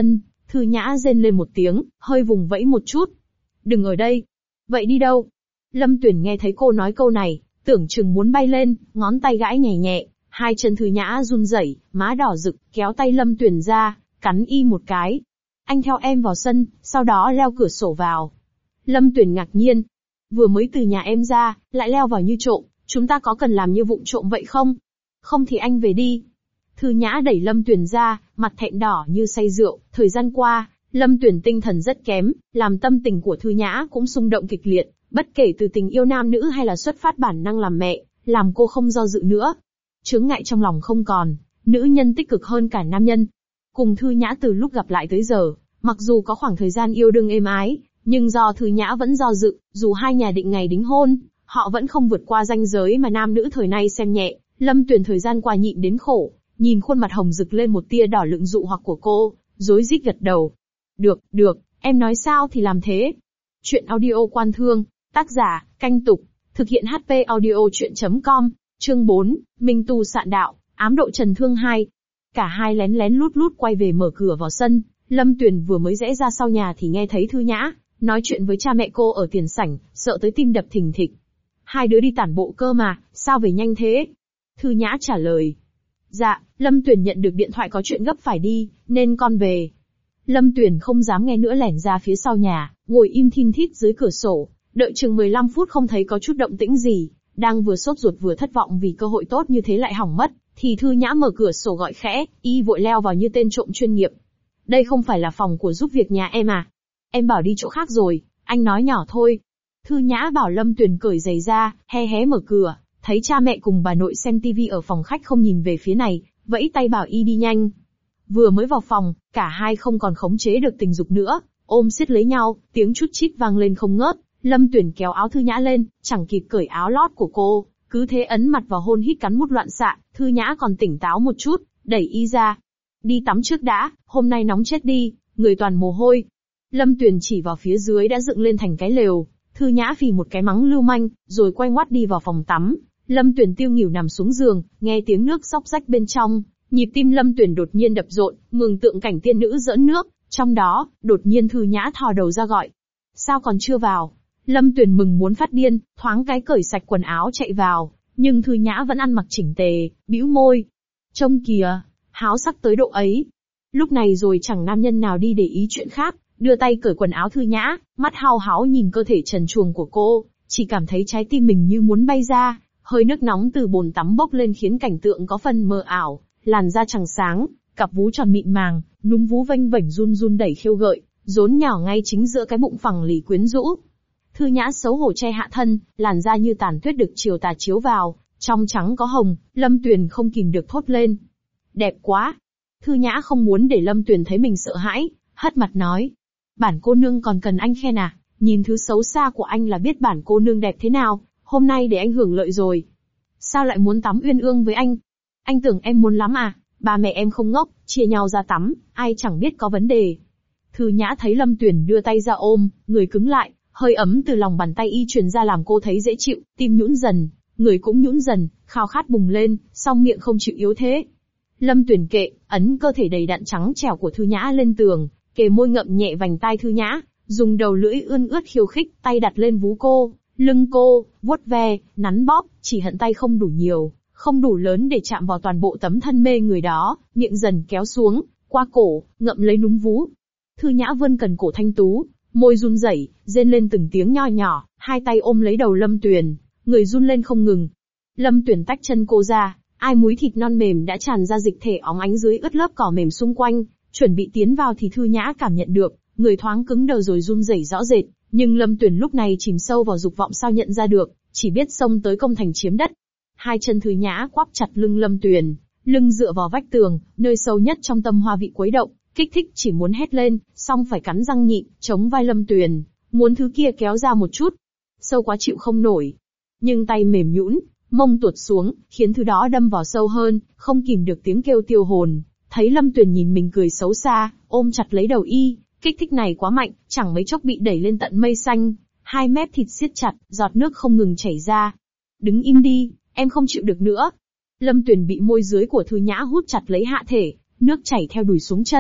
Thư Nhã rên lên một tiếng, hơi vùng vẫy một chút. Đừng ở đây. Vậy đi đâu? Lâm Tuyển nghe thấy cô nói câu này, tưởng chừng muốn bay lên, ngón tay gãi nhẹ nhẹ, hai chân Thư Nhã run rẩy, má đỏ rực, kéo tay Lâm Tuyển ra, cắn y một cái. Anh theo em vào sân, sau đó leo cửa sổ vào. Lâm Tuyển ngạc nhiên. Vừa mới từ nhà em ra, lại leo vào như trộm, chúng ta có cần làm như vụng trộm vậy không? Không thì anh về đi. Thư Nhã đẩy Lâm Tuyển ra, mặt thẹn đỏ như say rượu. Thời gian qua, Lâm Tuyển tinh thần rất kém, làm tâm tình của Thư Nhã cũng xung động kịch liệt, bất kể từ tình yêu nam nữ hay là xuất phát bản năng làm mẹ, làm cô không do dự nữa. Chướng ngại trong lòng không còn, nữ nhân tích cực hơn cả nam nhân. Cùng Thư Nhã từ lúc gặp lại tới giờ, mặc dù có khoảng thời gian yêu đương êm ái, nhưng do Thư Nhã vẫn do dự, dù hai nhà định ngày đính hôn, họ vẫn không vượt qua ranh giới mà nam nữ thời nay xem nhẹ. Lâm Tuyển thời gian qua nhịn đến khổ, nhìn khuôn mặt hồng rực lên một tia đỏ lựng dụ hoặc của cô, rối rít gật đầu. Được, được, em nói sao thì làm thế. Chuyện audio Quan Thương, tác giả, Canh Tục, thực hiện hát pê audio chuyện chấm com, chương bốn, Minh Tu Sạn Đạo, ám độ Trần Thương hai. Cả hai lén lén lút lút quay về mở cửa vào sân, Lâm Tuyển vừa mới rẽ ra sau nhà thì nghe thấy Thư Nhã nói chuyện với cha mẹ cô ở tiền sảnh, sợ tới tim đập thình thịch. Hai đứa đi tản bộ cơ mà, sao về nhanh thế? Thư Nhã trả lời. Dạ, Lâm Tuyển nhận được điện thoại có chuyện gấp phải đi, nên con về. Lâm Tuyển không dám nghe nữa lẻn ra phía sau nhà, ngồi im thin thít dưới cửa sổ, đợi chừng mười lăm phút không thấy có chút động tĩnh gì, đang vừa sốt ruột vừa thất vọng vì cơ hội tốt như thế lại hỏng mất, thì Thư Nhã mở cửa sổ gọi khẽ, y vội leo vào như tên trộm chuyên nghiệp. Đây không phải là phòng của giúp việc nhà em à? Em bảo đi chỗ khác rồi, anh nói nhỏ thôi. Thư Nhã bảo Lâm Tuyển cởi giày ra, hé hé mở cửa, thấy cha mẹ cùng bà nội xem tivi ở phòng khách không nhìn về phía này, vẫy tay bảo y đi nhanh. Vừa mới vào phòng, cả hai không còn khống chế được tình dục nữa, ôm siết lấy nhau, tiếng chút chít vang lên không ngớt. Lâm Tuyển kéo áo Thư Nhã lên, chẳng kịp cởi áo lót của cô, cứ thế ấn mặt vào hôn hít cắn mút loạn xạ. Thư Nhã còn tỉnh táo một chút, đẩy y ra. Đi tắm trước đã, hôm nay nóng chết đi, người toàn mồ hôi. Lâm Tuyển chỉ vào phía dưới đã dựng lên thành cái lều. Thư Nhã phì một cái mắng lưu manh, rồi quay ngoắt đi vào phòng tắm. Lâm Tuyển tiêu nghỉu nằm xuống giường, nghe tiếng nước xóc xách bên trong, nhịp tim Lâm Tuyển đột nhiên đập rộn, mường tượng cảnh tiên nữ giỡn nước. Trong đó, đột nhiên Thư Nhã thò đầu ra gọi. Sao còn chưa vào? Lâm Tuyển mừng muốn phát điên, thoáng cái cởi sạch quần áo chạy vào, nhưng Thư Nhã vẫn ăn mặc chỉnh tề, bĩu môi. Trông kìa, háo sắc tới độ ấy. Lúc này rồi chẳng nam nhân nào đi để ý chuyện khác, đưa tay cởi quần áo Thư Nhã, mắt hao háo nhìn cơ thể trần truồng của cô, chỉ cảm thấy trái tim mình như muốn bay ra, hơi nước nóng từ bồn tắm bốc lên khiến cảnh tượng có phần mờ ảo, làn da trắng sáng, cặp vú tròn mịn màng, núm vú vênh vảnh run run đẩy khiêu gợi, rốn nhỏ ngay chính giữa cái bụng phẳng lì quyến rũ. Thư Nhã xấu hổ che hạ thân, làn da như tàn tuyết được chiều tà chiếu vào, trong trắng có hồng. Lâm Tuyển không kìm được thốt lên. Đẹp quá. Thư Nhã không muốn để Lâm Tuyển thấy mình sợ hãi, hất mặt nói. Bản cô nương còn cần anh khen à, nhìn thứ xấu xa của anh là biết bản cô nương đẹp thế nào, hôm nay để anh hưởng lợi rồi. Sao lại muốn tắm uyên ương với anh? Anh tưởng em muốn lắm à, ba mẹ em không ngốc, chia nhau ra tắm, ai chẳng biết có vấn đề. Thư Nhã thấy Lâm Tuyển đưa tay ra ôm, người cứng lại, hơi ấm từ lòng bàn tay y truyền ra làm cô thấy dễ chịu, tim nhũn dần, người cũng nhũn dần, khao khát bùng lên, song miệng không chịu yếu thế. Lâm Tuyển kệ, ấn cơ thể đầy đặn trắng trẻo của Thư Nhã lên tường, kề môi ngậm nhẹ vành tai Thư Nhã, dùng đầu lưỡi ươn ướt khiêu khích, tay đặt lên vú cô, lưng cô, vuốt ve, nắn bóp, chỉ hận tay không đủ nhiều, không đủ lớn để chạm vào toàn bộ tấm thân mê người đó, miệng dần kéo xuống, qua cổ, ngậm lấy núm vú. Thư Nhã vươn cần cổ thanh tú, môi run rẩy, rên lên từng tiếng nho nhỏ, hai tay ôm lấy đầu Lâm Tuyển, người run lên không ngừng. Lâm Tuyển tách chân cô ra, ai múi thịt non mềm đã tràn ra dịch thể óng ánh dưới ướt lớp cỏ mềm xung quanh, chuẩn bị tiến vào thì Thư Nhã cảm nhận được, người thoáng cứng đờ rồi run rẩy rõ rệt, nhưng Lâm Tuyển lúc này chìm sâu vào dục vọng sao nhận ra được, chỉ biết xông tới công thành chiếm đất. Hai chân Thư Nhã quắp chặt lưng Lâm Tuyển, lưng dựa vào vách tường, nơi sâu nhất trong tâm hoa vị quấy động, kích thích chỉ muốn hét lên, song phải cắn răng nhịn, chống vai Lâm Tuyển, muốn thứ kia kéo ra một chút. Sâu quá chịu không nổi. Nhưng tay mềm nhũn, mông tuột xuống, khiến thứ đó đâm vào sâu hơn, không kìm được tiếng kêu tiêu hồn. Thấy Lâm Tuyển nhìn mình cười xấu xa, ôm chặt lấy đầu y, kích thích này quá mạnh, chẳng mấy chốc bị đẩy lên tận mây xanh. Hai mép thịt siết chặt, giọt nước không ngừng chảy ra. Đứng im đi, em không chịu được nữa. Lâm Tuyển bị môi dưới của Thư Nhã hút chặt lấy hạ thể, nước chảy theo đùi xuống chân,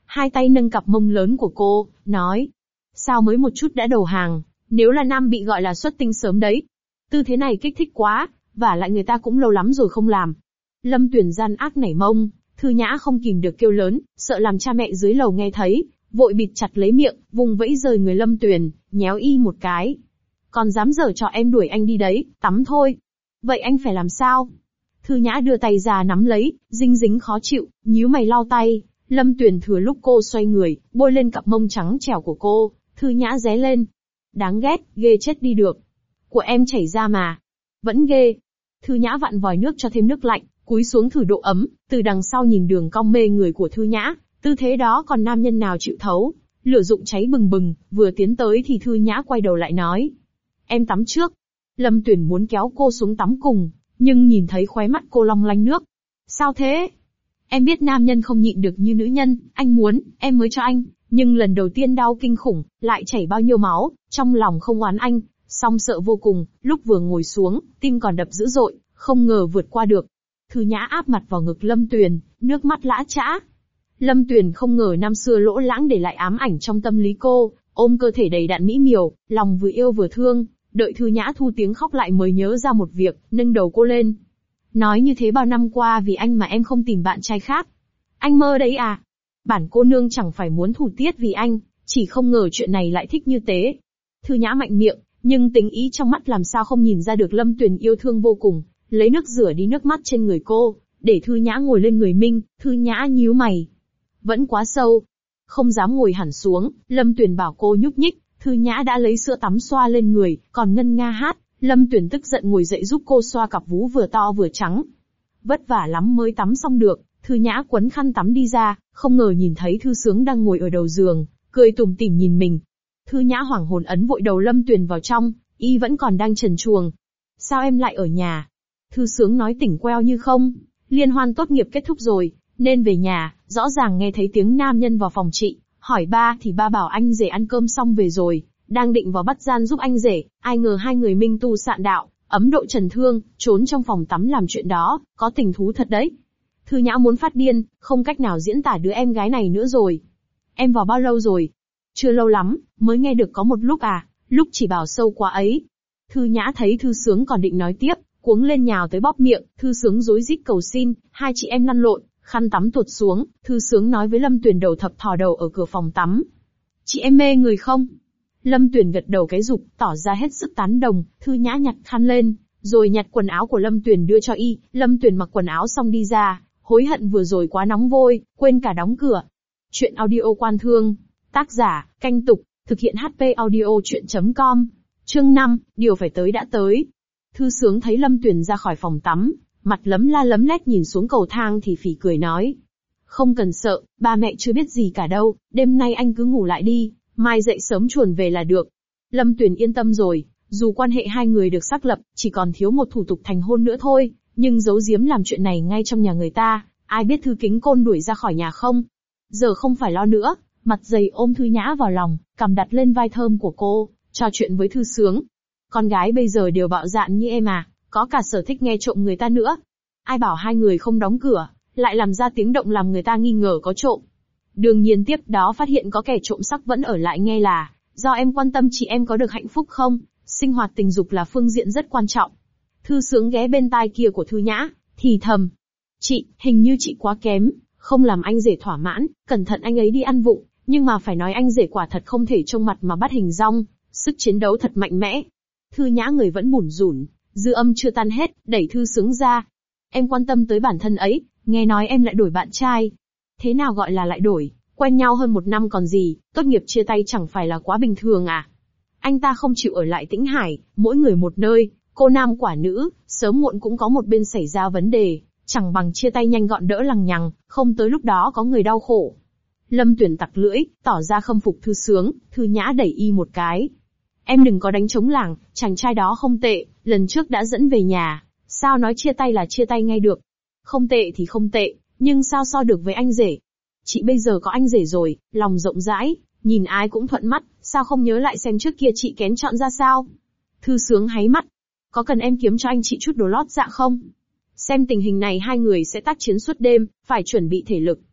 hai tay nâng cặp mông lớn của cô, nói. Sao mới một chút đã đầu hàng, nếu là nam bị gọi là xuất tinh sớm đấy. Tư thế này kích thích quá, và lại người ta cũng lâu lắm rồi không làm. Lâm Tuyền gian ác nảy mông, Thư Nhã không kìm được kêu lớn, sợ làm cha mẹ dưới lầu nghe thấy, vội bịt chặt lấy miệng, vùng vẫy rời người Lâm Tuyền, nhéo y một cái. Còn dám giở trò em đuổi anh đi đấy, tắm thôi. Vậy anh phải làm sao? Thư Nhã đưa tay ra nắm lấy, dinh dính khó chịu, nhíu mày lau tay. Lâm Tuyền thừa lúc cô xoay người, bôi lên cặp mông trắng trẻo của cô, Thư Nhã ré lên. Đáng ghét, ghê chết đi được. Của em chảy ra mà. Vẫn ghê. Thư Nhã vặn vòi nước cho thêm nước lạnh, cúi xuống thử độ ấm, từ đằng sau nhìn đường cong mê người của Thư Nhã, tư thế đó còn nam nhân nào chịu thấu. Lửa dụng cháy bừng bừng, vừa tiến tới thì Thư Nhã quay đầu lại nói. Em tắm trước. Lâm Tuyền muốn kéo cô xuống tắm cùng, nhưng nhìn thấy khóe mắt cô long lanh nước. Sao thế? Em biết nam nhân không nhịn được như nữ nhân, anh muốn, em mới cho anh, nhưng lần đầu tiên đau kinh khủng, lại chảy bao nhiêu máu, trong lòng không oán anh, song sợ vô cùng, lúc vừa ngồi xuống, tim còn đập dữ dội, không ngờ vượt qua được. Thư Nhã áp mặt vào ngực Lâm Tuyền, nước mắt lã chã. Lâm Tuyền không ngờ năm xưa lỗ lãng để lại ám ảnh trong tâm lý cô, ôm cơ thể đầy đặn mỹ miều, lòng vừa yêu vừa thương, đợi Thư Nhã thu tiếng khóc lại mới nhớ ra một việc, nâng đầu cô lên. Nói như thế bao năm qua vì anh mà em không tìm bạn trai khác. Anh mơ đấy à? Bản cô nương chẳng phải muốn thủ tiết vì anh, chỉ không ngờ chuyện này lại thích như thế. Thư Nhã mạnh miệng, nhưng tình ý trong mắt làm sao không nhìn ra được Lâm Tuyền yêu thương vô cùng, lấy nước rửa đi nước mắt trên người cô, để Thư Nhã ngồi lên người mình. Thư Nhã nhíu mày. Vẫn quá sâu. Không dám ngồi hẳn xuống, Lâm Tuyền bảo cô nhúc nhích, Thư Nhã đã lấy sữa tắm xoa lên người, còn ngân nga hát. Lâm Tuyền tức giận ngồi dậy giúp cô xoa cặp vú vừa to vừa trắng. Vất vả lắm mới tắm xong được, Thư Nhã quấn khăn tắm đi ra, không ngờ nhìn thấy Thư Sướng đang ngồi ở đầu giường, cười tủm tỉm nhìn mình. Thư Nhã hoảng hồn ấn vội đầu Lâm Tuyền vào trong, y vẫn còn đang trần truồng. Sao em lại ở nhà? Thư Sướng nói tỉnh queo như không, liên hoan tốt nghiệp kết thúc rồi, nên về nhà. Rõ ràng nghe thấy tiếng nam nhân vào phòng chị, hỏi ba thì ba bảo anh rể ăn cơm xong về rồi, đang định vào bắt gian giúp anh rể, ai ngờ hai người minh tu sạn đạo, ấm độ trần thương, trốn trong phòng tắm làm chuyện đó, có tình thú thật đấy. Thư Nhã muốn phát điên, không cách nào diễn tả đứa em gái này nữa rồi. Em vào bao lâu rồi? Chưa lâu lắm, mới nghe được có một lúc à, lúc chỉ bảo sâu quá ấy. Thư Nhã thấy Thư Sướng còn định nói tiếp, cuống lên nhào tới bóp miệng, Thư Sướng rối rít cầu xin, hai chị em lăn lộn, khăn tắm tuột xuống, Thư Sướng nói với Lâm Tuyền đầu thập thò đầu ở cửa phòng tắm. Chị em mê người không? Lâm Tuyền gật đầu cái rục, tỏ ra hết sức tán đồng. Thư Nhã nhặt khăn lên, rồi nhặt quần áo của Lâm Tuyền đưa cho y. Lâm Tuyền mặc quần áo xong đi ra, hối hận vừa rồi quá nóng vôi, quên cả đóng cửa. Chuyện audio Quan Thương, tác giả, Canh Tục, thực hiện hát pê audio chuyện chấm com. Chương năm, điều phải tới đã tới. Thư Sướng thấy Lâm Tuyền ra khỏi phòng tắm, mặt lấm la lấm lét nhìn xuống cầu thang thì phì cười nói. Không cần sợ, ba mẹ chưa biết gì cả đâu, đêm nay anh cứ ngủ lại đi, mai dậy sớm chuồn về là được. Lâm Tuyền yên tâm rồi, dù quan hệ hai người được xác lập, chỉ còn thiếu một thủ tục thành hôn nữa thôi, nhưng giấu giếm làm chuyện này ngay trong nhà người ta, ai biết Thư Kính Côn đuổi ra khỏi nhà không? Giờ không phải lo nữa, mặt dày ôm Thư Nhã vào lòng, cằm đặt lên vai thơm của cô, trò chuyện với Thư Sướng. Con gái bây giờ đều bạo dạn như em à, có cả sở thích nghe trộm người ta nữa. Ai bảo hai người không đóng cửa, lại làm ra tiếng động làm người ta nghi ngờ có trộm. Đương nhiên tiếp đó phát hiện có kẻ trộm sắc vẫn ở lại nghe là, do em quan tâm chị em có được hạnh phúc không, sinh hoạt tình dục là phương diện rất quan trọng. Thư Sướng ghé bên tai kia của Thư Nhã, thì thầm. Chị, hình như chị quá kém, không làm anh rể thỏa mãn, cẩn thận anh ấy đi ăn vụng, nhưng mà phải nói anh rể quả thật không thể trông mặt mà bắt hình dong, sức chiến đấu thật mạnh mẽ. Thư Nhã người vẫn bủn rủn, dư âm chưa tan hết, đẩy Thư Sướng ra. Em quan tâm tới bản thân ấy, nghe nói em lại đổi bạn trai. Thế nào gọi là lại đổi, quen nhau hơn một năm còn gì, tốt nghiệp chia tay chẳng phải là quá bình thường à? Anh ta không chịu ở lại Tĩnh Hải, mỗi người một nơi, cô nam quả nữ, sớm muộn cũng có một bên xảy ra vấn đề, chẳng bằng chia tay nhanh gọn đỡ lằng nhằng, không tới lúc đó có người đau khổ. Lâm Tuyển tặc lưỡi, tỏ ra khâm phục Thư Sướng. Thư Nhã đẩy y một cái. Em đừng có đánh trống lảng, chàng trai đó không tệ, lần trước đã dẫn về nhà, sao nói chia tay là chia tay ngay được? Không tệ thì không tệ, nhưng sao so được với anh rể? Chị bây giờ có anh rể rồi, lòng rộng rãi, nhìn ai cũng thuận mắt, sao không nhớ lại xem trước kia chị kén chọn ra sao? Thư Sướng háy mắt. Có cần em kiếm cho anh chị chút đồ lót dạ không? Xem tình hình này hai người sẽ tác chiến suốt đêm, phải chuẩn bị thể lực.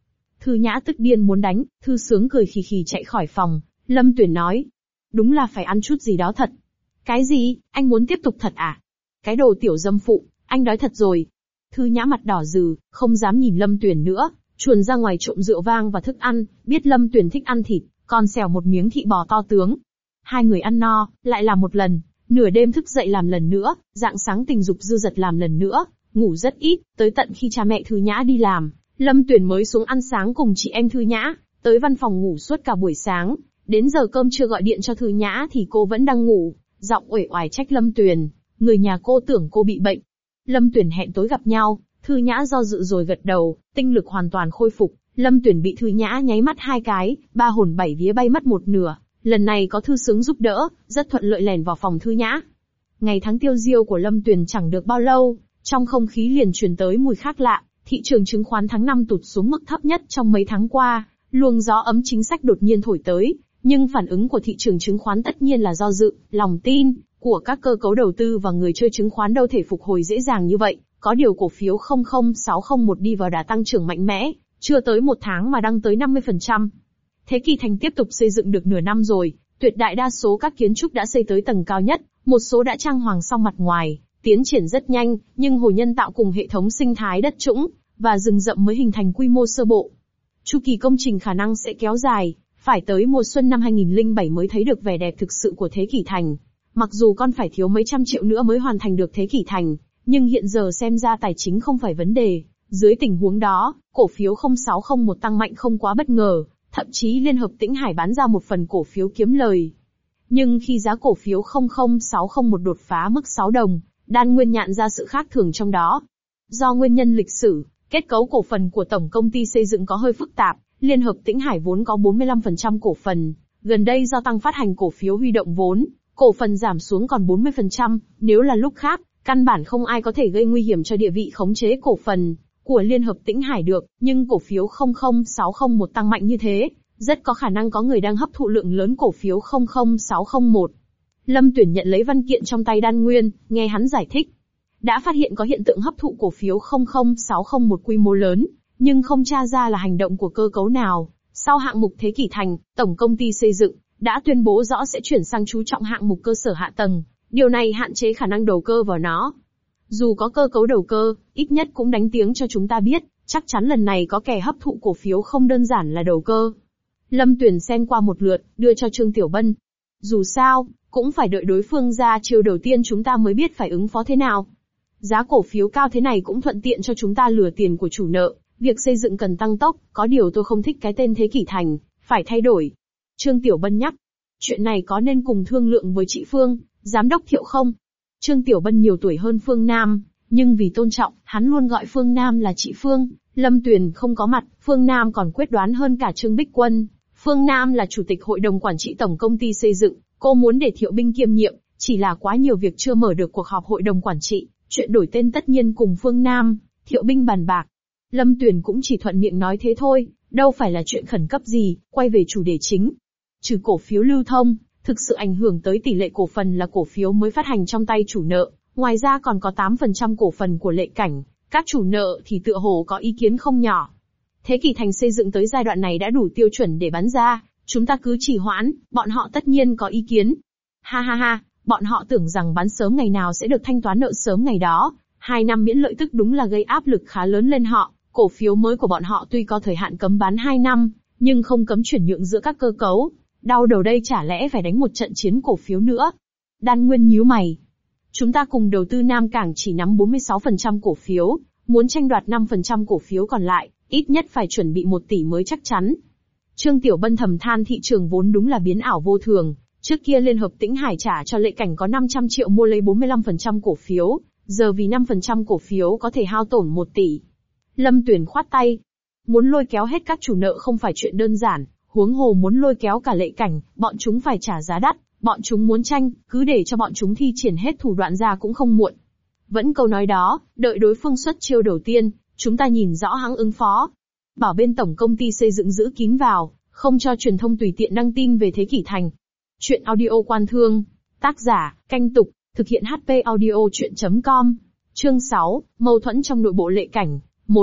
Thư Nhã tức điên muốn đánh, Thư Sướng cười khì khì chạy khỏi phòng. Lâm Tuyển nói, đúng là phải ăn chút gì đó thật. Cái gì, anh muốn tiếp tục thật à? Cái đồ tiểu dâm phụ, anh đói thật rồi. Thư Nhã mặt đỏ rừ, không dám nhìn Lâm Tuyển nữa, chuồn ra ngoài trộm rượu vang và thức ăn, biết Lâm Tuyển thích ăn thịt, còn xẻo một miếng thịt bò to tướng. Hai người ăn no, lại làm một lần, nửa đêm thức dậy làm lần nữa, rạng sáng tình dục dư dật làm lần nữa, ngủ rất ít, tới tận khi cha mẹ Thư Nhã đi làm, Lâm Tuyển mới xuống ăn sáng cùng chị em Thư Nhã, tới văn phòng ngủ suốt cả buổi sáng, đến giờ cơm chưa gọi điện cho Thư Nhã thì cô vẫn đang ngủ, giọng uể oải trách Lâm Tuyển, người nhà cô tưởng cô bị bệnh. Lâm Tuyển hẹn tối gặp nhau, Thư Nhã do dự rồi gật đầu, tinh lực hoàn toàn khôi phục, Lâm Tuyển bị Thư Nhã nháy mắt hai cái, ba hồn bảy vía bay mất một nửa, lần này có Thư Sướng giúp đỡ, rất thuận lợi lẻn vào phòng Thư Nhã. Ngày tháng tiêu diêu của Lâm Tuyển chẳng được bao lâu, trong không khí liền truyền tới mùi khác lạ, thị trường chứng khoán tháng năm tụt xuống mức thấp nhất trong mấy tháng qua, luồng gió ấm chính sách đột nhiên thổi tới, nhưng phản ứng của thị trường chứng khoán tất nhiên là do dự, lòng tin của các cơ cấu đầu tư và người chơi chứng khoán đâu thể phục hồi dễ dàng như vậy, có điều cổ phiếu không không sáu không một đi vào đà tăng trưởng mạnh mẽ, chưa tới một tháng mà đang tới năm mươi phần trăm. Thế Kỷ Thành tiếp tục xây dựng được nửa năm rồi, tuyệt đại đa số các kiến trúc đã xây tới tầng cao nhất, một số đã trang hoàng xong mặt ngoài, tiến triển rất nhanh, nhưng hồ nhân tạo cùng hệ thống sinh thái đất trũng và rừng rậm mới hình thành quy mô sơ bộ. Chu kỳ công trình khả năng sẽ kéo dài, phải tới mùa xuân năm hai nghìn lẻ bảy mới thấy được vẻ đẹp thực sự của Thế Kỷ Thành. Mặc dù con phải thiếu mấy trăm triệu nữa mới hoàn thành được Thế Kỷ Thành, nhưng hiện giờ xem ra tài chính không phải vấn đề. Dưới tình huống đó, cổ phiếu không sáu không một tăng mạnh không quá bất ngờ, thậm chí Liên Hợp Tĩnh Hải bán ra một phần cổ phiếu kiếm lời. Nhưng khi giá cổ phiếu không không sáu không một đột phá mức sáu đồng, Đan Nguyên nhận ra sự khác thường trong đó. Do nguyên nhân lịch sử, kết cấu cổ phần của tổng công ty xây dựng có hơi phức tạp, Liên Hợp Tĩnh Hải vốn có bốn mươi lăm phần trăm cổ phần, gần đây do tăng phát hành cổ phiếu huy động vốn, cổ phần giảm xuống còn bốn mươi phần trăm, nếu là lúc khác, căn bản không ai có thể gây nguy hiểm cho địa vị khống chế cổ phần của Liên Hợp Tĩnh Hải được, nhưng cổ phiếu không không sáu không một tăng mạnh như thế, rất có khả năng có người đang hấp thụ lượng lớn cổ phiếu không không sáu không một. Lâm Tuyển nhận lấy văn kiện trong tay Đan Nguyên, nghe hắn giải thích. Đã phát hiện có hiện tượng hấp thụ cổ phiếu không không sáu không một quy mô lớn, nhưng không tra ra là hành động của cơ cấu nào. Sau hạng mục Thế Kỷ Thành, tổng công ty xây dựng đã tuyên bố rõ sẽ chuyển sang chú trọng hạng mục cơ sở hạ tầng. Điều này hạn chế khả năng đầu cơ vào nó. Dù có cơ cấu đầu cơ, ít nhất cũng đánh tiếng cho chúng ta biết, chắc chắn lần này có kẻ hấp thụ cổ phiếu không đơn giản là đầu cơ. Lâm Tuyển xem qua một lượt, đưa cho Trương Tiểu Bân. Dù sao, cũng phải đợi đối phương ra chiêu đầu tiên chúng ta mới biết phải ứng phó thế nào. Giá cổ phiếu cao thế này cũng thuận tiện cho chúng ta lừa tiền của chủ nợ, việc xây dựng cần tăng tốc, có điều tôi không thích cái tên Thế Kỷ Thành, phải thay đổi. Trương Tiểu Bân nhắc, chuyện này có nên cùng thương lượng với chị Phương, giám đốc Thiệu không? Trương Tiểu Bân nhiều tuổi hơn Phương Nam, nhưng vì tôn trọng, hắn luôn gọi Phương Nam là chị Phương. Lâm Tuyền không có mặt, Phương Nam còn quyết đoán hơn cả Trương Bích Quân. Phương Nam là chủ tịch hội đồng quản trị tổng công ty xây dựng, cô muốn để Thiệu Binh kiêm nhiệm, chỉ là quá nhiều việc chưa mở được cuộc họp hội đồng quản trị, chuyện đổi tên tất nhiên cùng Phương Nam, Thiệu Binh bàn bạc. Lâm Tuyền cũng chỉ thuận miệng nói thế thôi, đâu phải là chuyện khẩn cấp gì, quay về chủ đề chính. Trừ cổ phiếu lưu thông, thực sự ảnh hưởng tới tỷ lệ cổ phần là cổ phiếu mới phát hành trong tay chủ nợ, ngoài ra còn có tám phần trăm cổ phần của Lệ Cảnh, các chủ nợ thì tựa hồ có ý kiến không nhỏ. Thế Kỷ Thành xây dựng tới giai đoạn này đã đủ tiêu chuẩn để bán ra, chúng ta cứ trì hoãn, bọn họ tất nhiên có ý kiến. Ha ha ha, bọn họ tưởng rằng bán sớm ngày nào sẽ được thanh toán nợ sớm ngày đó, hai năm miễn lợi tức đúng là gây áp lực khá lớn lên họ. Cổ phiếu mới của bọn họ tuy có thời hạn cấm bán hai năm, nhưng không cấm chuyển nhượng giữa các cơ cấu. Đau đầu đây chả lẽ phải đánh một trận chiến cổ phiếu nữa. Đan Nguyên nhíu mày. Chúng ta cùng đầu tư Nam Cảng chỉ nắm bốn mươi sáu phần trăm cổ phiếu, muốn tranh đoạt năm phần trăm cổ phiếu còn lại, ít nhất phải chuẩn bị một tỷ mới chắc chắn. Trương Tiểu Bân thầm than thị trường vốn đúng là biến ảo vô thường, trước kia Liên Hợp Tĩnh Hải trả cho Lệ Cảnh có năm trăm triệu mua lấy bốn mươi lăm phần trăm cổ phiếu, giờ vì năm phần trăm cổ phiếu có thể hao tổn một tỷ. Lâm Tuyển khoát tay. Muốn lôi kéo hết các chủ nợ không phải chuyện đơn giản, huống hồ muốn lôi kéo cả Lệ Cảnh, bọn chúng phải trả giá đắt, bọn chúng muốn tranh, cứ để cho bọn chúng thi triển hết thủ đoạn ra cũng không muộn. Vẫn câu nói đó, đợi đối phương xuất chiêu đầu tiên, chúng ta nhìn rõ hãng ứng phó. Bảo bên tổng công ty xây dựng giữ kín vào, không cho truyền thông tùy tiện đăng tin về Thế Kỷ Thành. Chuyện audio Quan Thương, tác giả, Canh Tục, thực hiện hát pê audio chuyện chấm com. Chương sáu, mâu thuẫn trong nội bộ Lệ Cảnh. một.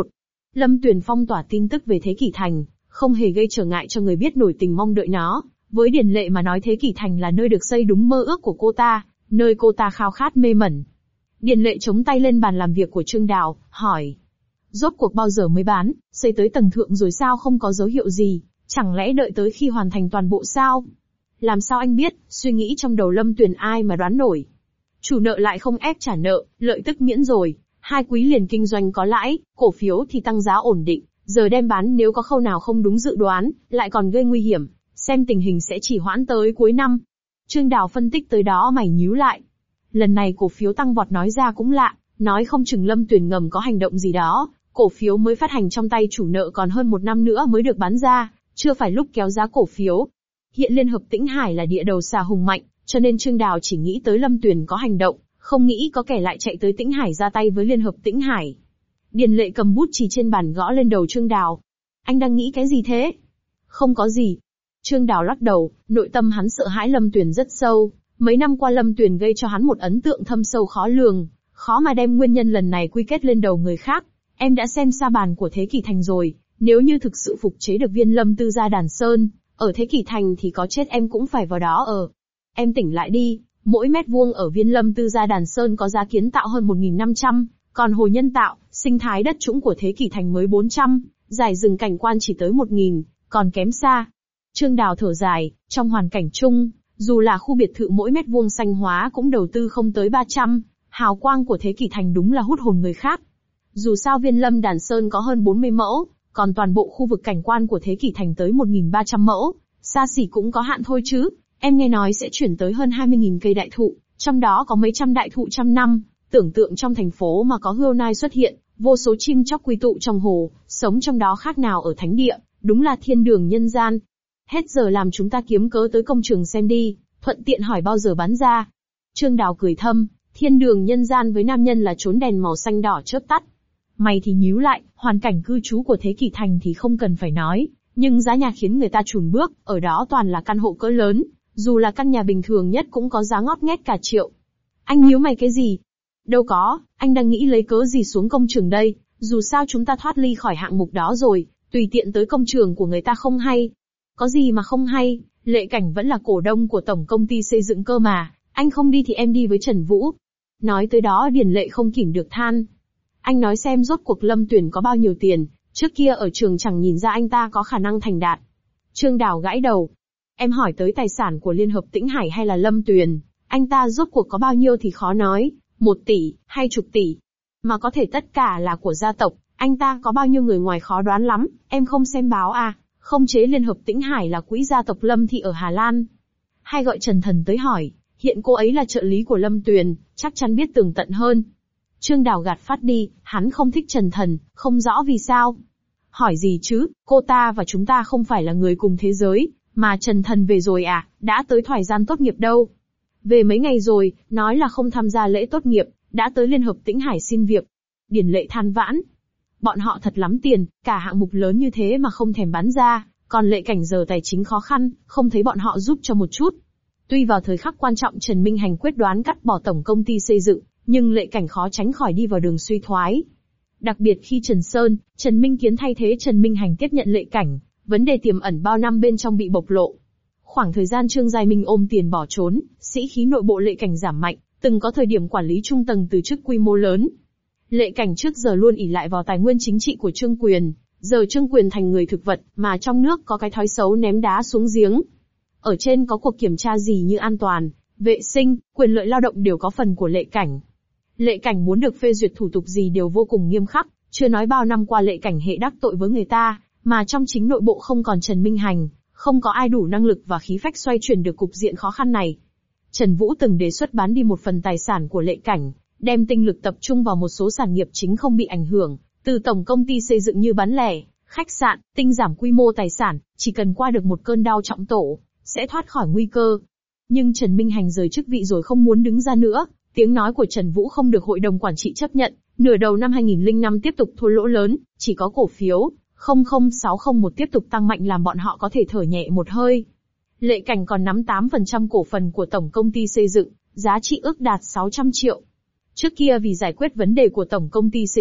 Lâm Tuyền phong tỏa tin tức về Thế Kỷ Thành, không hề gây trở ngại cho người biết nổi tình mong đợi nó. Với Điền Lệ mà nói Thế Kỷ Thành là nơi được xây đúng mơ ước của cô ta, nơi cô ta khao khát mê mẩn. Điền Lệ chống tay lên bàn làm việc của Trương Đào, hỏi. Rốt cuộc bao giờ mới bán, xây tới tầng thượng rồi sao không có dấu hiệu gì, chẳng lẽ đợi tới khi hoàn thành toàn bộ sao? Làm sao anh biết, suy nghĩ trong đầu Lâm Tuyền ai mà đoán nổi. Chủ nợ lại không ép trả nợ, lợi tức miễn rồi, hai quý liền kinh doanh có lãi, cổ phiếu thì tăng giá ổn định, giờ đem bán nếu có khâu nào không đúng dự đoán, lại còn gây nguy hiểm, xem tình hình sẽ chỉ hoãn tới cuối năm. Trương Đào phân tích tới đó mày nhíu lại. Lần này cổ phiếu tăng vọt nói ra cũng lạ, nói không chừng Lâm Tuyền ngầm có hành động gì đó, cổ phiếu mới phát hành trong tay chủ nợ còn hơn một năm nữa mới được bán ra, chưa phải lúc kéo giá cổ phiếu. Hiện Liên Hợp Tĩnh Hải là địa đầu xà hùng mạnh, cho nên Trương Đào chỉ nghĩ tới Lâm Tuyền có hành động, không nghĩ có kẻ lại chạy tới Tĩnh Hải ra tay với Liên Hợp Tĩnh Hải. Điền Lệ cầm bút chì trên bàn gõ lên đầu Trương Đào. Anh đang nghĩ cái gì thế? Không có gì. Trương Đào lắc đầu, nội tâm hắn sợ hãi Lâm Tuyền rất sâu. Mấy năm qua Lâm Tuyền gây cho hắn một ấn tượng thâm sâu khó lường, khó mà đem nguyên nhân lần này quy kết lên đầu người khác. Em đã xem sa bàn của Thế Kỷ Thành rồi, nếu như thực sự phục chế được viên Lâm Tư gia Đàn Sơn, ở Thế Kỷ Thành thì có chết em cũng phải vào đó ở. Em tỉnh lại đi, mỗi mét vuông ở viên Lâm Tư gia Đàn Sơn có giá kiến tạo hơn một nghìn năm trăm, còn hồ nhân tạo, sinh thái đất trũng của Thế Kỷ Thành mới bốn trăm, giải rừng cảnh quan chỉ tới một nghìn, còn kém xa. Trương Đào thở dài, trong hoàn cảnh chung, dù là khu biệt thự mỗi mét vuông xanh hóa cũng đầu tư không tới ba trăm, hào quang của Thế Kỷ Thành đúng là hút hồn người khác. Dù sao viên Lâm Đàn Sơn có hơn bốn mươi mẫu, còn toàn bộ khu vực cảnh quan của Thế Kỷ Thành tới một nghìn ba trăm mẫu, xa xỉ cũng có hạn thôi chứ. Em nghe nói sẽ chuyển tới hơn hai mươi nghìn cây đại thụ, trong đó có mấy trăm đại thụ trăm năm, tưởng tượng trong thành phố mà có hươu nai xuất hiện, vô số chim chóc quy tụ trong hồ, sống trong đó khác nào ở thánh địa, đúng là thiên đường nhân gian. Hết giờ làm chúng ta kiếm cớ tới công trường xem đi, thuận tiện hỏi bao giờ bán ra. Trương Đào cười thâm, thiên đường nhân gian với nam nhân là chốn đèn màu xanh đỏ chớp tắt. Mày thì nhíu lại, hoàn cảnh cư trú của Thế Kỷ Thành thì không cần phải nói, nhưng giá nhà khiến người ta chùn bước, ở đó toàn là căn hộ cỡ lớn, dù là căn nhà bình thường nhất cũng có giá ngót nghét cả triệu. Anh nhíu mày cái gì? Đâu có, anh đang nghĩ lấy cớ gì xuống công trường đây, dù sao chúng ta thoát ly khỏi hạng mục đó rồi, tùy tiện tới công trường của người ta không hay. Có gì mà không hay, Lệ Cảnh vẫn là cổ đông của tổng công ty xây dựng cơ mà, anh không đi thì em đi với Trần Vũ. Nói tới đó Điền Lệ không kìm được than. Anh nói xem rốt cuộc Lâm Tuyền có bao nhiêu tiền, trước kia ở trường chẳng nhìn ra anh ta có khả năng thành đạt. Trương Đào gãi đầu. Em hỏi tới tài sản của Liên Hợp Tĩnh Hải hay là Lâm Tuyền, anh ta rốt cuộc có bao nhiêu thì khó nói, một tỷ, hay chục tỷ. Mà có thể tất cả là của gia tộc, anh ta có bao nhiêu người ngoài khó đoán lắm, em không xem báo à, không chế Liên Hợp Tĩnh Hải là quỹ gia tộc Lâm Thị ở Hà Lan. Hay gọi Trần Thần tới hỏi, hiện cô ấy là trợ lý của Lâm Tuyền, chắc chắn biết tường tận hơn. Trương Đào gạt phát đi, hắn không thích Trần Thần, không rõ vì sao. Hỏi gì chứ, cô ta và chúng ta không phải là người cùng thế giới, mà Trần Thần về rồi à, đã tới thời gian tốt nghiệp đâu. Về mấy ngày rồi, nói là không tham gia lễ tốt nghiệp, đã tới Liên Hợp Tĩnh Hải xin việc. Điền Lệ than vãn. Bọn họ thật lắm tiền, cả hạng mục lớn như thế mà không thèm bán ra, còn Lệ Cảnh giờ tài chính khó khăn, không thấy bọn họ giúp cho một chút. Tuy vào thời khắc quan trọng Trần Minh Hành quyết đoán cắt bỏ tổng công ty xây dựng, nhưng Lệ Cảnh khó tránh khỏi đi vào đường suy thoái. Đặc biệt khi Trần Sơn, Trần Minh Kiến thay thế Trần Minh Hành tiếp nhận Lệ Cảnh, vấn đề tiềm ẩn bao năm bên trong bị bộc lộ. Khoảng thời gian Trương Giai Minh ôm tiền bỏ trốn, sĩ khí nội bộ Lệ Cảnh giảm mạnh, từng có thời điểm quản lý trung tầng từ chức quy mô lớn. Lệ Cảnh trước giờ luôn ỷ lại vào tài nguyên chính trị của Trương Quyền, giờ Trương Quyền thành người thực vật, mà trong nước có cái thói xấu ném đá xuống giếng. Ở trên có cuộc kiểm tra gì như an toàn, vệ sinh, quyền lợi lao động đều có phần của Lệ Cảnh. Lệ Cảnh muốn được phê duyệt thủ tục gì đều vô cùng nghiêm khắc, chưa nói bao năm qua Lệ Cảnh hệ đắc tội với người ta, mà trong chính nội bộ không còn Trần Minh Hành, không có ai đủ năng lực và khí phách xoay chuyển được cục diện khó khăn này. Trần Vũ từng đề xuất bán đi một phần tài sản của Lệ Cảnh, đem tinh lực tập trung vào một số sản nghiệp chính không bị ảnh hưởng, từ tổng công ty xây dựng như bán lẻ, khách sạn, tinh giảm quy mô tài sản, chỉ cần qua được một cơn đau trọng tổ, sẽ thoát khỏi nguy cơ. Nhưng Trần Minh Hành rời chức vị rồi không muốn đứng ra nữa, tiếng nói của Trần Vũ không được hội đồng quản trị chấp nhận, nửa đầu năm hai nghìn lẻ năm tiếp tục thua lỗ lớn, chỉ có cổ phiếu không không sáu không một tiếp tục tăng mạnh làm bọn họ có thể thở nhẹ một hơi. Lệ Cảnh còn nắm tám phần trăm cổ phần của tổng công ty xây dựng, giá trị ước đạt sáu trăm triệu. Trước kia vì giải quyết vấn đề của tổng công ty xây dựng,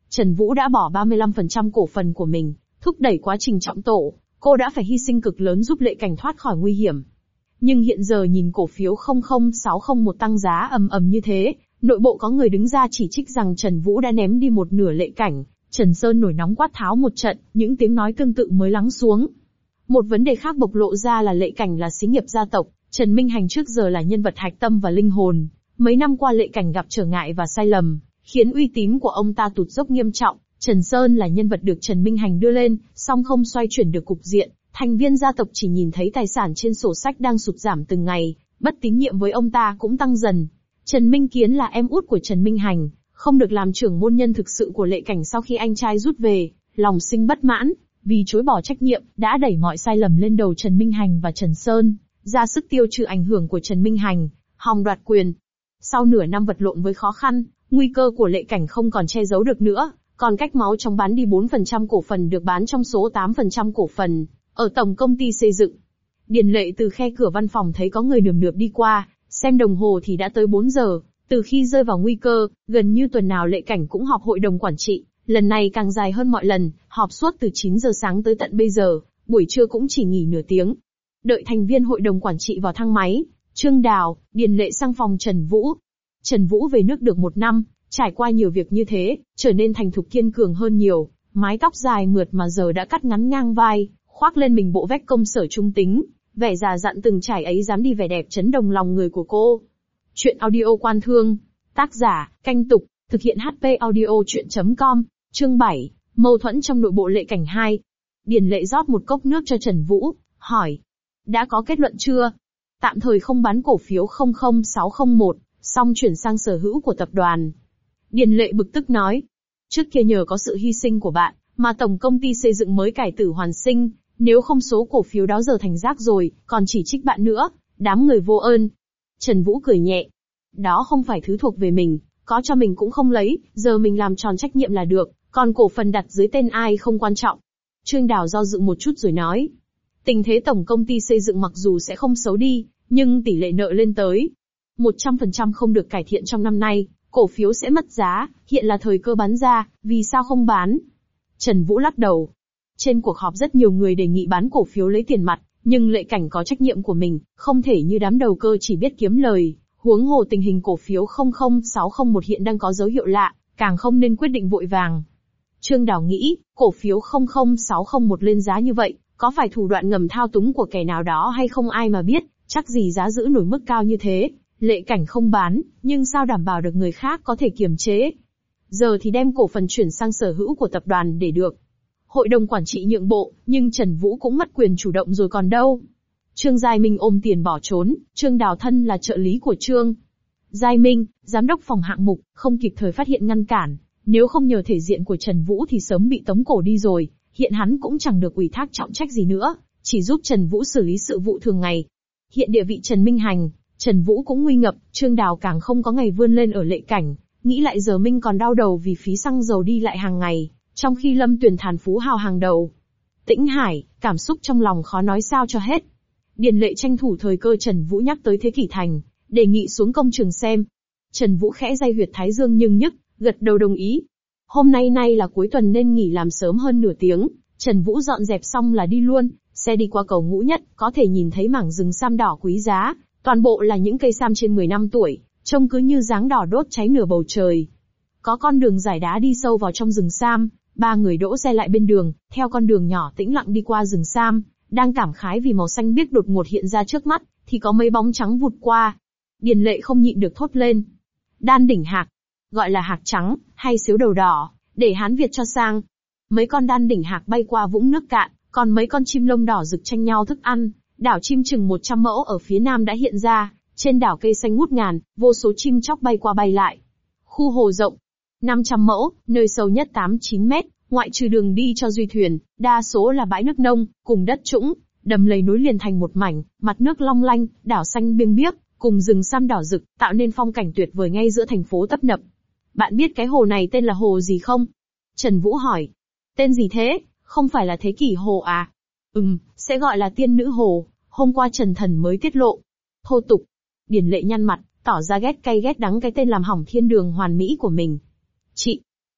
Trần Vũ đã bỏ ba mươi lăm phần trăm cổ phần của mình, thúc đẩy quá trình trọng tổ, cô đã phải hy sinh cực lớn giúp Lệ Cảnh thoát khỏi nguy hiểm. Nhưng hiện giờ nhìn cổ phiếu không không sáu không một tăng giá ầm ầm như thế, nội bộ có người đứng ra chỉ trích rằng Trần Vũ đã ném đi một nửa Lệ Cảnh. Trần Sơn nổi nóng quát tháo một trận, những tiếng nói tương tự mới lắng xuống. Một vấn đề khác bộc lộ ra là Lệ Cảnh là xí nghiệp gia tộc, Trần Minh Hành trước giờ là nhân vật hạch tâm và linh hồn. Mấy năm qua Lệ Cảnh gặp trở ngại và sai lầm, khiến uy tín của ông ta tụt dốc nghiêm trọng. Trần Sơn là nhân vật được Trần Minh Hành đưa lên, song không xoay chuyển được cục diện. Thành viên gia tộc chỉ nhìn thấy tài sản trên sổ sách đang sụt giảm từng ngày, bất tín nhiệm với ông ta cũng tăng dần. Trần Minh Kiến là em út của Trần Minh Hành, không được làm trưởng môn nhân thực sự của Lệ Cảnh sau khi anh trai rút về, lòng sinh bất mãn, vì chối bỏ trách nhiệm, đã đẩy mọi sai lầm lên đầu Trần Minh Hành và Trần Sơn, ra sức tiêu trừ ảnh hưởng của Trần Minh Hành, hòng đoạt quyền. Sau nửa năm vật lộn với khó khăn, nguy cơ của Lệ Cảnh không còn che giấu được nữa, còn cách máu chóng bán đi bốn phần trăm cổ phần được bán trong số tám phần trăm cổ phần, ở tổng công ty xây dựng. Điền Lệ từ khe cửa văn phòng thấy có người nườm nượp đi qua, xem đồng hồ thì đã tới bốn giờ, từ khi rơi vào nguy cơ, gần như tuần nào Lệ Cảnh cũng họp hội đồng quản trị, lần này càng dài hơn mọi lần, họp suốt từ chín giờ sáng tới tận bây giờ, buổi trưa cũng chỉ nghỉ nửa tiếng. Đợi thành viên hội đồng quản trị vào thang máy, Trương Đào, Điền Lệ sang phòng Trần Vũ. Trần Vũ về nước được một năm, trải qua nhiều việc như thế, trở nên thành thục kiên cường hơn nhiều, mái tóc dài mượt mà giờ đã cắt ngắn ngang vai, khoác lên mình bộ vest công sở trung tính, vẻ già dặn từng trải ấy dám đi vẻ đẹp chấn động lòng người của cô. Chuyện audio Quan Thương, tác giả, Canh Tục, thực hiện hát pê audio chuyện chấm com, chương bảy, mâu thuẫn trong nội bộ Lệ Cảnh hai. Điền Lệ rót một cốc nước cho Trần Vũ, hỏi, đã có kết luận chưa? Tạm thời không bán cổ phiếu không không sáu không một, song chuyển sang sở hữu của tập đoàn. Điền Lệ bực tức nói, trước kia nhờ có sự hy sinh của bạn, mà tổng công ty xây dựng mới cải tử hoàn sinh, nếu không số cổ phiếu đó giờ thành rác rồi, còn chỉ trích bạn nữa, đám người vô ơn. Trần Vũ cười nhẹ, đó không phải thứ thuộc về mình, có cho mình cũng không lấy, giờ mình làm tròn trách nhiệm là được, còn cổ phần đặt dưới tên ai không quan trọng. Trương Đào do dự một chút rồi nói, tình thế tổng công ty xây dựng mặc dù sẽ không xấu đi, nhưng tỷ lệ nợ lên tới một trăm phần trăm không được cải thiện trong năm nay, cổ phiếu sẽ mất giá, hiện là thời cơ bán ra, vì sao không bán? Trần Vũ lắc đầu. Trên cuộc họp rất nhiều người đề nghị bán cổ phiếu lấy tiền mặt, nhưng Lệ Cảnh có trách nhiệm của mình, không thể như đám đầu cơ chỉ biết kiếm lời, huống hồ tình hình cổ phiếu không không sáu không một hiện đang có dấu hiệu lạ, càng không nên quyết định vội vàng. Trương Đào nghĩ, cổ phiếu không không sáu không một lên giá như vậy, có phải thủ đoạn ngầm thao túng của kẻ nào đó hay không ai mà biết, chắc gì giá giữ nổi mức cao như thế. Lệ Cảnh không bán, nhưng sao đảm bảo được người khác có thể kiềm chế? Giờ thì đem cổ phần chuyển sang sở hữu của tập đoàn để được. Hội đồng quản trị nhượng bộ, nhưng Trần Vũ cũng mất quyền chủ động rồi còn đâu. Trương Giai Minh ôm tiền bỏ trốn, Trương Đào thân là trợ lý của Trương Giai Minh, giám đốc phòng hạng mục, không kịp thời phát hiện ngăn cản. Nếu không nhờ thể diện của Trần Vũ thì sớm bị tống cổ đi rồi, hiện hắn cũng chẳng được ủy thác trọng trách gì nữa, chỉ giúp Trần Vũ xử lý sự vụ thường ngày. Hiện địa vị Trần Minh Hành, Trần Vũ cũng nguy ngập, Trương Đào càng không có ngày vươn lên ở Lệ Cảnh, nghĩ lại giờ Minh còn đau đầu vì phí xăng dầu đi lại hàng ngày, trong khi Lâm Tuyền thàn phú hào hàng đầu. Tĩnh Hải, cảm xúc trong lòng khó nói sao cho hết. Điền Lệ tranh thủ thời cơ Trần Vũ nhắc tới Thế Kỷ Thành, đề nghị xuống công trường xem. Trần Vũ khẽ day huyệt thái dương nhưng nhức, gật đầu đồng ý. Hôm nay nay là cuối tuần nên nghỉ làm sớm hơn nửa tiếng, Trần Vũ dọn dẹp xong là đi luôn, xe đi qua cầu Ngũ Nhất, có thể nhìn thấy mảng rừng sam đỏ quý giá, toàn bộ là những cây sam trên mười năm tuổi, trông cứ như dáng đỏ đốt cháy nửa bầu trời. Có con đường giải đá đi sâu vào trong rừng sam, ba người đỗ xe lại bên đường, theo con đường nhỏ tĩnh lặng đi qua rừng sam, đang cảm khái vì màu xanh biếc đột ngột hiện ra trước mắt, thì có mấy bóng trắng vụt qua. Điền Lệ không nhịn được thốt lên. Đan đỉnh hạc, gọi là hạc trắng, hay xíu đầu đỏ, để Hán Việt cho sang. Mấy con đan đỉnh hạc bay qua vũng nước cạn, còn mấy con chim lông đỏ rực tranh nhau thức ăn. Đảo chim chừng một trăm mẫu ở phía nam đã hiện ra, trên đảo cây xanh ngút ngàn, vô số chim chóc bay qua bay lại. Khu hồ rộng, năm trăm mẫu, nơi sâu nhất tám chín mét, ngoại trừ đường đi cho duy thuyền, đa số là bãi nước nông, cùng đất trũng, đầm lầy nối liền thành một mảnh, mặt nước long lanh, đảo xanh biêng biếc, cùng rừng sam đỏ rực, tạo nên phong cảnh tuyệt vời ngay giữa thành phố tấp nập. Bạn biết cái hồ này tên là hồ gì không? Trần Vũ hỏi. Tên gì thế, không phải là Thế Kỷ Hồ à? Ừm, sẽ gọi là Tiên Nữ Hồ, hôm qua Trần Thần mới tiết lộ. Thô tục. Điền Lệ nhăn mặt, tỏ ra ghét cay ghét đắng cái tên làm hỏng thiên đường hoàn mỹ của mình. Chị,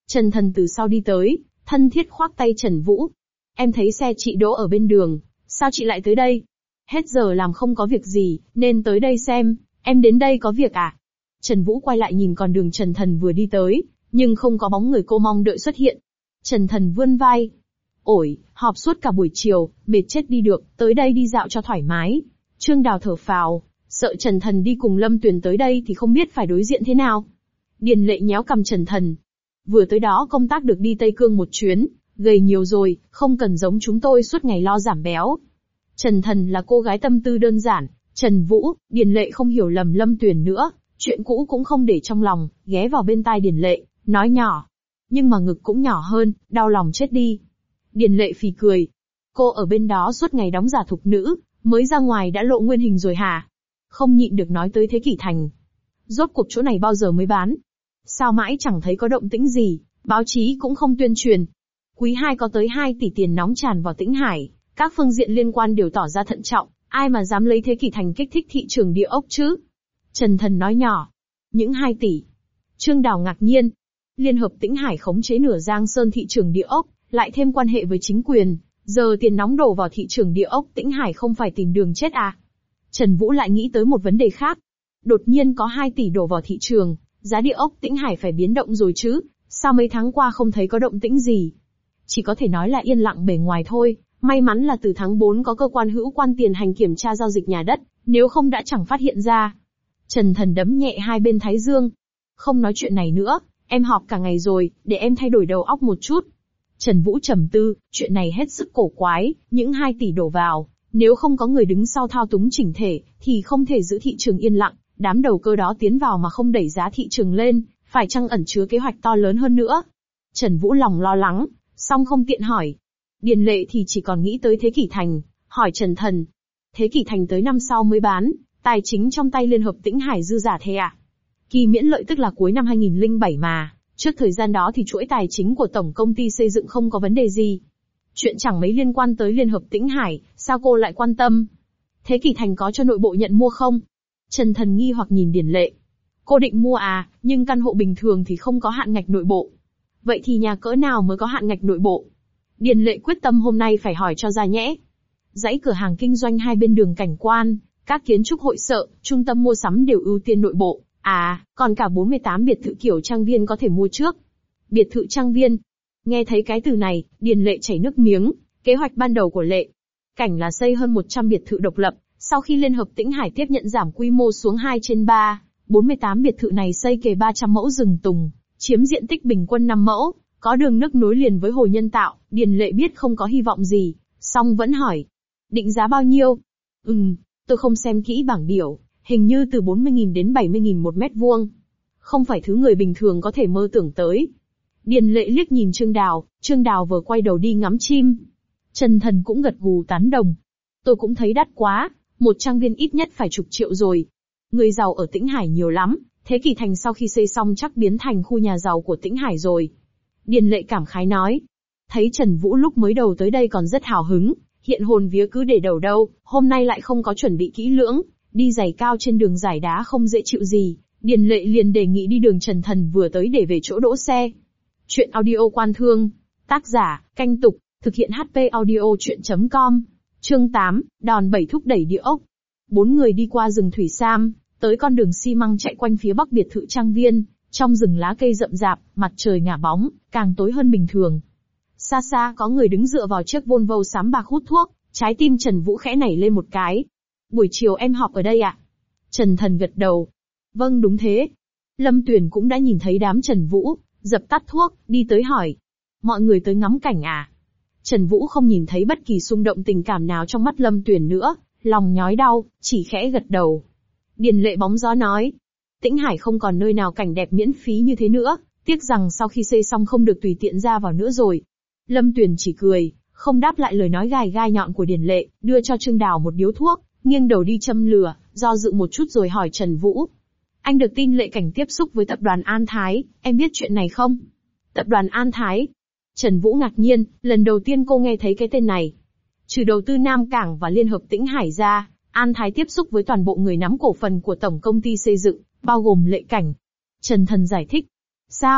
Trần Thần từ sau đi tới, thân thiết khoác tay Trần Vũ. Em thấy xe chị đỗ ở bên đường, sao chị lại tới đây? Hết giờ làm không có việc gì, nên tới đây xem, em đến đây có việc à? Trần Vũ quay lại nhìn con đường Trần Thần vừa đi tới, nhưng không có bóng người cô mong đợi xuất hiện. Trần Thần vươn vai. Ổi, họp suốt cả buổi chiều, mệt chết đi được, tới đây đi dạo cho thoải mái. Trương Đào thở phào, sợ Trần Thần đi cùng Lâm Tuyền tới đây thì không biết phải đối diện thế nào. Điền Lệ nhéo cằm Trần Thần. Vừa tới đó công tác được đi Tây Cương một chuyến, gầy nhiều rồi, không cần giống chúng tôi suốt ngày lo giảm béo. Trần Thần là cô gái tâm tư đơn giản, Trần Vũ, Điền Lệ không hiểu lầm Lâm Tuyền nữa, chuyện cũ cũng không để trong lòng, ghé vào bên tai Điền Lệ, nói nhỏ. Nhưng mà ngực cũng nhỏ hơn, đau lòng chết đi. Điền Lệ phì cười. Cô ở bên đó suốt ngày đóng giả thục nữ, mới ra ngoài đã lộ nguyên hình rồi hả? Không nhịn được nói tới Thế Kỷ Thành. Rốt cuộc chỗ này bao giờ mới bán? Sao mãi chẳng thấy có động tĩnh gì, báo chí cũng không tuyên truyền. Quý hai có tới hai tỷ tiền nóng tràn vào Tĩnh Hải, các phương diện liên quan đều tỏ ra thận trọng, ai mà dám lấy Thế Kỷ Thành kích thích thị trường địa ốc chứ? Trần Thần nói nhỏ. Những hai tỷ. Trương Đào ngạc nhiên. Liên hợp Tĩnh Hải khống chế nửa Giang Sơn thị trường địa ốc, lại thêm quan hệ với chính quyền, giờ tiền nóng đổ vào thị trường địa ốc Tĩnh Hải không phải tìm đường chết à? Trần Vũ lại nghĩ tới một vấn đề khác. Đột nhiên có hai tỷ đổ vào thị trường, giá địa ốc Tĩnh Hải phải biến động rồi chứ, sao mấy tháng qua không thấy có động tĩnh gì? Chỉ có thể nói là yên lặng bề ngoài thôi, may mắn là từ tháng tư có cơ quan hữu quan tiền hành kiểm tra giao dịch nhà đất, nếu không đã chẳng phát hiện ra. Trần Thần đấm nhẹ hai bên thái dương. Không nói chuyện này nữa, em họp cả ngày rồi, để em thay đổi đầu óc một chút. Trần Vũ trầm tư, chuyện này hết sức cổ quái, những hai tỷ đổ vào, nếu không có người đứng sau thao túng chỉnh thể, thì không thể giữ thị trường yên lặng, đám đầu cơ đó tiến vào mà không đẩy giá thị trường lên, phải chăng ẩn chứa kế hoạch to lớn hơn nữa? Trần Vũ lòng lo lắng, song không tiện hỏi. Điền Lệ thì chỉ còn nghĩ tới Thế Kỷ Thành, hỏi Trần Thần. Thế Kỷ Thành tới năm sau mới bán, tài chính trong tay Liên hợp Tĩnh Hải dư giả thế à? Kỳ miễn lợi tức là cuối năm hai nghìn lẻ bảy mà, trước thời gian đó thì chuỗi tài chính của tổng công ty xây dựng không có vấn đề gì. Chuyện chẳng mấy liên quan tới Liên hợp Tĩnh Hải, sao cô lại quan tâm? Thế Kỷ Thành có cho nội bộ nhận mua không? Trần Thần nghi hoặc nhìn Điền Lệ. Cô định mua à, nhưng căn hộ bình thường thì không có hạn ngạch nội bộ. Vậy thì nhà cỡ nào mới có hạn ngạch nội bộ? Điền Lệ quyết tâm hôm nay phải hỏi cho ra nhẽ. Dãy cửa hàng kinh doanh hai bên đường cảnh quan, các kiến trúc hội sở, trung tâm mua sắm đều ưu tiên nội bộ. À, còn cả bốn mươi tám biệt thự kiểu trang viên có thể mua trước. Biệt thự trang viên. Nghe thấy cái từ này, Điền Lệ chảy nước miếng. Kế hoạch ban đầu của Lệ Cảnh là xây hơn một trăm biệt thự độc lập, sau khi Liên hợp Tĩnh Hải tiếp nhận giảm quy mô xuống hai trên ba, bốn mươi tám biệt thự này xây kề ba trăm mẫu rừng tùng, chiếm diện tích bình quân năm mẫu, có đường nước nối liền với hồ nhân tạo. Điền Lệ biết không có hy vọng gì, song vẫn hỏi. Định giá bao nhiêu? Ừm, tôi không xem kỹ bảng biểu, hình như từ bốn mươi nghìn đến bảy mươi nghìn một mét vuông. Không phải thứ người bình thường có thể mơ tưởng tới. Điền Lệ liếc nhìn Trương Đào, Trương Đào vừa quay đầu đi ngắm chim. Trần Thần cũng gật gù tán đồng. Tôi cũng thấy đắt quá, một trang viên ít nhất phải chục triệu rồi. Người giàu ở Tĩnh Hải nhiều lắm, Thế Kỷ Thành sau khi xây xong chắc biến thành khu nhà giàu của Tĩnh Hải rồi. Điền Lệ cảm khái nói. Thấy Trần Vũ lúc mới đầu tới đây còn rất hào hứng, hiện hồn vía cứ để đầu đâu, hôm nay lại không có chuẩn bị kỹ lưỡng, đi giày cao trên đường giải đá không dễ chịu gì. Điền Lệ liền đề nghị đi đường Trần Thần vừa tới để về chỗ đỗ xe. Chuyện audio quan thương. Tác giả, Canh Tục, thực hiện hát pê audio chuyện chấm com. Chương tám, đòn bẩy thúc đẩy địa ốc. Bốn người đi qua rừng Thủy Sam, tới con đường xi măng chạy quanh phía bắc biệt thự trang viên, trong rừng lá cây rậm rạp, mặt trời ngả bóng, càng tối hơn bình thường. Xa xa có người đứng dựa vào chiếc Volvo xám bạc hút thuốc, trái tim Trần Vũ khẽ nảy lên một cái. Buổi chiều em họp ở đây ạ? Trần Thần gật đầu. Vâng đúng thế. Lâm Tuyền cũng đã nhìn thấy đám Trần Vũ, dập tắt thuốc, đi tới hỏi. Mọi người tới ngắm cảnh à? Trần Vũ không nhìn thấy bất kỳ xung động tình cảm nào trong mắt Lâm Tuyền nữa, lòng nhói đau, chỉ khẽ gật đầu. Điền Lệ bóng gió nói. Tĩnh Hải không còn nơi nào cảnh đẹp miễn phí như thế nữa, tiếc rằng sau khi xây xong không được tùy tiện ra vào nữa rồi. Lâm Tuyền chỉ cười, không đáp lại lời nói gai gai nhọn của Điền Lệ, đưa cho Trương Đào một điếu thuốc, nghiêng đầu đi châm lửa, do dự một chút rồi hỏi Trần Vũ. Anh được tin Lệ Cảnh tiếp xúc với tập đoàn An Thái, em biết chuyện này không? Tập đoàn An Thái? Trần Vũ ngạc nhiên, lần đầu tiên cô nghe thấy cái tên này. Trừ đầu tư Nam Cảng và Liên hợp Tĩnh Hải ra, An Thái tiếp xúc với toàn bộ người nắm cổ phần của tổng công ty xây dựng, bao gồm Lệ Cảnh. Trần Thần giải thích. Sao?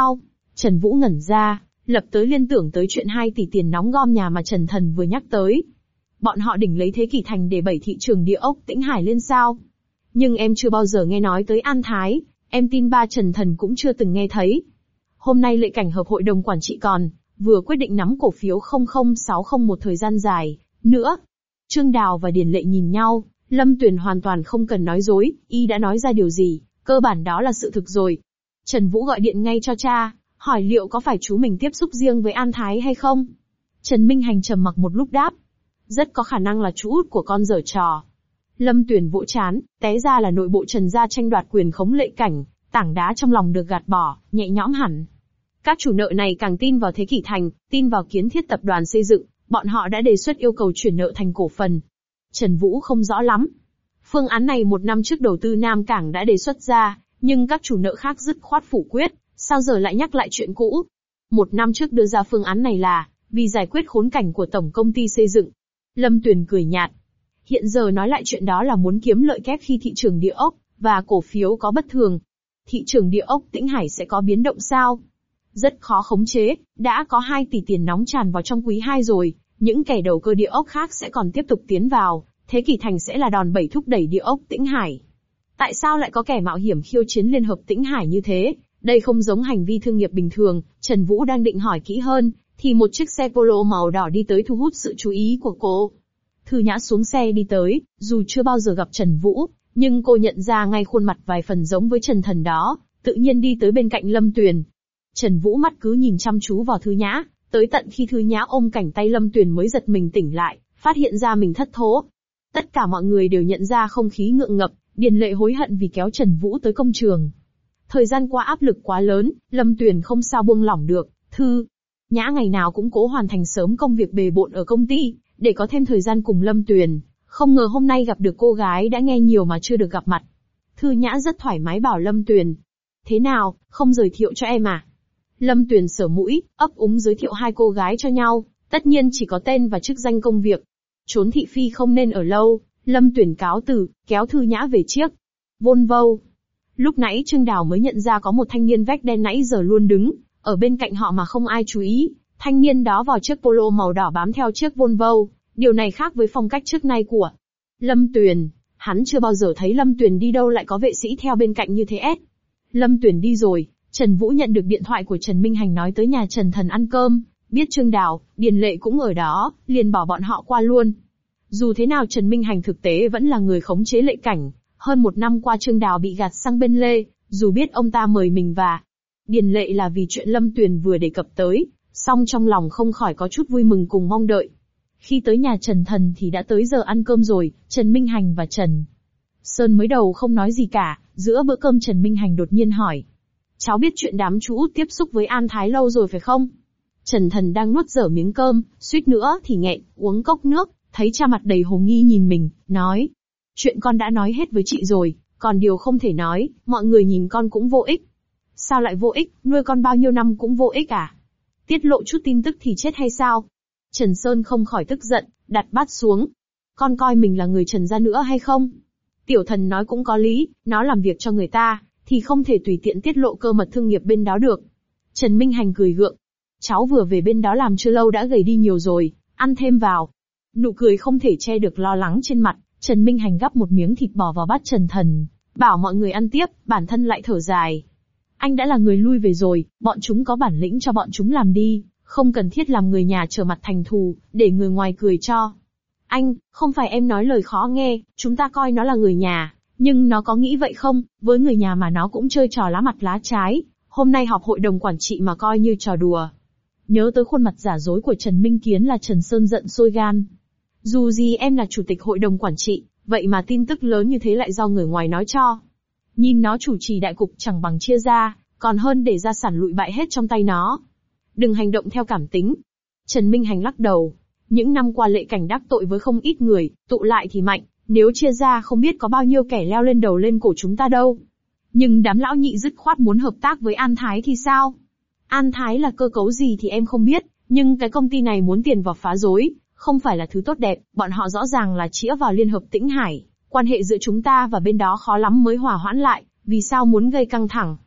Trần Vũ ngẩn ra, lập tới liên tưởng tới chuyện hai tỷ tiền nóng gom nhà mà Trần Thần vừa nhắc tới. Bọn họ đỉnh lấy Thế Kỷ Thành để bẩy thị trường địa ốc Tĩnh Hải lên sao? Nhưng em chưa bao giờ nghe nói tới An Thái, em tin ba Trần Thần cũng chưa từng nghe thấy. Hôm nay Lệ Cảnh họp hội đồng quản trị còn, vừa quyết định nắm cổ phiếu không không sáu không một thời gian dài, nữa. Trương Đào và Điền Lệ nhìn nhau, Lâm Tuyền hoàn toàn không cần nói dối, y đã nói ra điều gì, cơ bản đó là sự thực rồi. Trần Vũ gọi điện ngay cho cha, hỏi liệu có phải chú mình tiếp xúc riêng với An Thái hay không? Trần Minh Hành trầm mặc một lúc đáp. Rất có khả năng là chú út của con giở trò. Lâm Tuyền vỗ chán, té ra là nội bộ Trần gia tranh đoạt quyền khống Lệ Cảnh, tảng đá trong lòng được gạt bỏ, nhẹ nhõm hẳn. Các chủ nợ này càng tin vào Thế Kỷ Thành, tin vào kiến thiết tập đoàn xây dựng, bọn họ đã đề xuất yêu cầu chuyển nợ thành cổ phần. Trần Vũ không rõ lắm. Phương án này một năm trước đầu tư Nam Cảng đã đề xuất ra, nhưng các chủ nợ khác dứt khoát phủ quyết, sao giờ lại nhắc lại chuyện cũ? Một năm trước đưa ra phương án này là, vì giải quyết khốn cảnh của tổng công ty xây dựng. Lâm Tuyền cười nhạt. Hiện giờ nói lại chuyện đó là muốn kiếm lợi kép khi thị trường địa ốc và cổ phiếu có bất thường. Thị trường địa ốc Tĩnh Hải sẽ có biến động sao? Rất khó khống chế, đã có hai tỷ tiền nóng tràn vào trong quý hai rồi, những kẻ đầu cơ địa ốc khác sẽ còn tiếp tục tiến vào, Thế Kỷ Thành sẽ là đòn bẩy thúc đẩy địa ốc Tĩnh Hải. Tại sao lại có kẻ mạo hiểm khiêu chiến Liên hợp Tĩnh Hải như thế? Đây không giống hành vi thương nghiệp bình thường. Trần Vũ đang định hỏi kỹ hơn, thì một chiếc xe Polo màu đỏ đi tới thu hút sự chú ý của cô. Thư Nhã xuống xe đi tới, dù chưa bao giờ gặp Trần Vũ, nhưng cô nhận ra ngay khuôn mặt vài phần giống với Trần Thần đó, tự nhiên đi tới bên cạnh Lâm Tuyền. Trần Vũ mắt cứ nhìn chăm chú vào Thư Nhã, tới tận khi Thư Nhã ôm cảnh tay Lâm Tuyền mới giật mình tỉnh lại, phát hiện ra mình thất thố. Tất cả mọi người đều nhận ra không khí ngượng ngập, Điền Lệ hối hận vì kéo Trần Vũ tới công trường. Thời gian qua áp lực quá lớn, Lâm Tuyền không sao buông lỏng được. Thư Nhã ngày nào cũng cố hoàn thành sớm công việc bề bộn ở công ty, để có thêm thời gian cùng Lâm Tuyền. Không ngờ hôm nay gặp được cô gái đã nghe nhiều mà chưa được gặp mặt. Thư Nhã rất thoải mái bảo Lâm Tuyền. Thế nào, không giới thiệu cho em à? Lâm Tuyền sờ mũi, ấp úng giới thiệu hai cô gái cho nhau, tất nhiên chỉ có tên và chức danh công việc. Trốn thị phi không nên ở lâu, Lâm Tuyền cáo từ, kéo Thư Nhã về chiếc Volvo. Lúc nãy Trương Đào mới nhận ra có một thanh niên vách đen nãy giờ luôn đứng ở bên cạnh họ mà không ai chú ý. Thanh niên đó vào chiếc Polo màu đỏ bám theo chiếc Volvo, điều này khác với phong cách trước nay của Lâm Tuyền. Hắn chưa bao giờ thấy Lâm Tuyền đi đâu lại có vệ sĩ theo bên cạnh như thế ét. Lâm Tuyền đi rồi, Trần Vũ nhận được điện thoại của Trần Minh Hành nói tới nhà Trần Thần ăn cơm, biết Trương Đào, Điền Lệ cũng ở đó, liền bỏ bọn họ qua luôn. Dù thế nào Trần Minh Hành thực tế vẫn là người khống chế Lệ Cảnh, hơn một năm qua Trương Đào bị gạt sang bên Lê, dù biết ông ta mời mình và Điền Lệ là vì chuyện Lâm Tuyền vừa đề cập tới, song trong lòng không khỏi có chút vui mừng cùng mong đợi. Khi tới nhà Trần Thần thì đã tới giờ ăn cơm rồi, Trần Minh Hành và Trần Sơn mới đầu không nói gì cả, giữa bữa cơm Trần Minh Hành đột nhiên hỏi. Cháu biết chuyện đám chú út tiếp xúc với An Thái lâu rồi phải không? Trần Thần đang nuốt dở miếng cơm, suýt nữa thì nghẹn, uống cốc nước, thấy cha mặt đầy hồ nghi nhìn mình, nói. Chuyện con đã nói hết với chị rồi, còn điều không thể nói, mọi người nhìn con cũng vô ích. Sao lại vô ích, nuôi con bao nhiêu năm cũng vô ích à? Tiết lộ chút tin tức thì chết hay sao? Trần Sơn không khỏi tức giận, đặt bát xuống. Con coi mình là người Trần gia nữa hay không? Tiểu Thần nói cũng có lý, nó làm việc cho người ta, thì không thể tùy tiện tiết lộ cơ mật thương nghiệp bên đó được. Trần Minh Hành cười gượng. Cháu vừa về bên đó làm chưa lâu đã gầy đi nhiều rồi, ăn thêm vào. Nụ cười không thể che được lo lắng trên mặt, Trần Minh Hành gắp một miếng thịt bò vào bát Trần Thần, bảo mọi người ăn tiếp, bản thân lại thở dài. Anh đã là người lui về rồi, bọn chúng có bản lĩnh cho bọn chúng làm đi, không cần thiết làm người nhà trở mặt thành thù, để người ngoài cười cho. Anh, không phải em nói lời khó nghe, chúng ta coi nó là người nhà, nhưng nó có nghĩ vậy không? Với người nhà mà nó cũng chơi trò lá mặt lá trái, hôm nay họp hội đồng quản trị mà coi như trò đùa. Nhớ tới khuôn mặt giả dối của Trần Minh Kiến là Trần Sơn giận sôi gan. Dù gì em là chủ tịch hội đồng quản trị, vậy mà tin tức lớn như thế lại do người ngoài nói cho. Nhìn nó chủ trì đại cục chẳng bằng chia ra, còn hơn để gia sản lụi bại hết trong tay nó. Đừng hành động theo cảm tính. Trần Minh Hành lắc đầu. Những năm qua Lệ Cảnh đắc tội với không ít người, tụ lại thì mạnh, nếu chia ra không biết có bao nhiêu kẻ leo lên đầu lên cổ chúng ta đâu. Nhưng đám lão nhị dứt khoát muốn hợp tác với An Thái thì sao? An Thái là cơ cấu gì thì em không biết, nhưng cái công ty này muốn tiền vào phá rối, không phải là thứ tốt đẹp, bọn họ rõ ràng là chĩa vào Liên hợp Tĩnh Hải, quan hệ giữa chúng ta và bên đó khó lắm mới hòa hoãn lại, vì sao muốn gây căng thẳng?